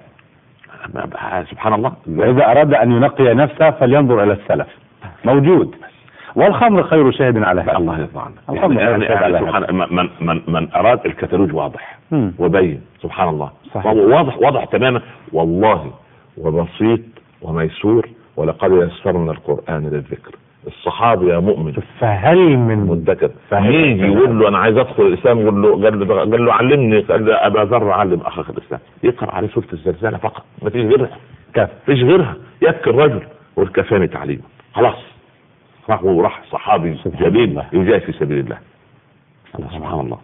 S2: سبحان الله.
S1: واذا اراد ان ينقي نفسه فلينظر الى السلف موجود. والخمر خير شاهد على هذا.
S2: الله يرضى عنك. يعني من اراد الكتالوج واضح وبين سبحان الله. واضح تماما والله، وبسيط وميسور. ولقد يسرنا القرآن للذكر. الصحابي يا مؤمن
S1: فهل من
S2: مدكر يجي يقول له انا عايز ادخل الاسلام، قال له علمني، قال له ابا ذر علم اخاك الاسلام. يقرا عليه سوره الزلزال فقط، ما فيش غيرها. فيش غيرها. يبكي الرجل والكفاني تعليما. خلاص راح صحابي جليل يجاهد في سبيل الله. سبحان الله.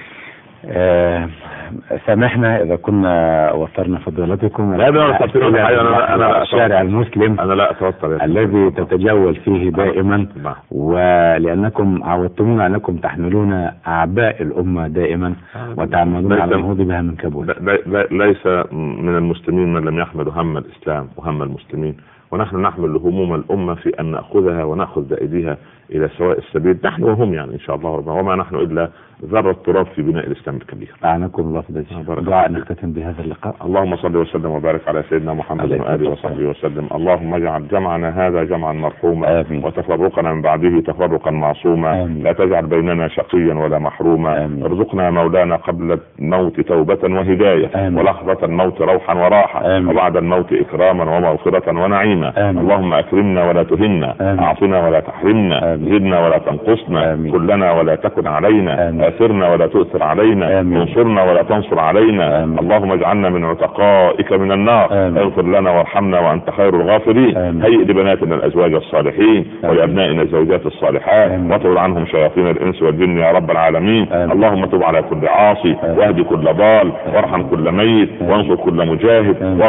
S1: سامحنا اذا كنا وترنا فضيلتكم.
S2: لا انا
S1: الشارع المسلم
S2: انا لا اتوتر
S1: الذي تتجول فيه دائما، ولانكم عودتمونا انكم تحملون اعباء الامه دائما وتعملون على النهوض بها من كابول.
S2: ليس من المسلمين من لم يحمل هم الاسلام وهم المسلمين، ونحن نحمل هموم الأمة في أن نأخذها ونأخذ بأيديها إلى سواء السبيل، نحن وهم يعني إن شاء الله ربنا، وما نحن إلا ذرة تراب في بناء الإسلام الكبير.
S1: أعناكم الله في دعاء نختتم بهذا اللقاء.
S2: اللهم صل وسلم وبارك على سيدنا محمد وآله وصحبه وسلم. اللهم اجعل جمعنا هذا جمعا مرحوما، وتفرقنا من بعده تفرقا معصوما. لا تجعل بيننا شقيا ولا محروما. ارزقنا مولانا قبل الموت توبة وهداية، ولحظة الموت روحا وراحة، وبعد الموت إكراما ومغفرة ونعيما. كريما.
S1: آمين.
S2: اللهم اكرمنا ولا تهنا،
S1: آمين.
S2: اعطنا ولا تحرمنا،
S1: آمين.
S2: زدنا ولا تنقصنا،
S1: آمين.
S2: كلنا ولا تكن علينا،
S1: آمين.
S2: اثرنا ولا تؤثر علينا،
S1: آمين.
S2: انصرنا ولا تنصر علينا.
S1: آمين.
S2: اللهم اجعلنا من عتقائك من النار.
S1: آمين.
S2: اغفر لنا وارحمنا وانت خير الغافرين.
S1: آمين.
S2: هيئ لبناتنا الازواج الصالحين ولابنائنا الزوجات الصالحات، واطرد عنهم شياطين الانس والجن يا رب العالمين.
S1: آمين.
S2: اللهم تب على كل عاصي، واهدي كل ضال، وارحم كل ميت، وانصر كل مجاهد.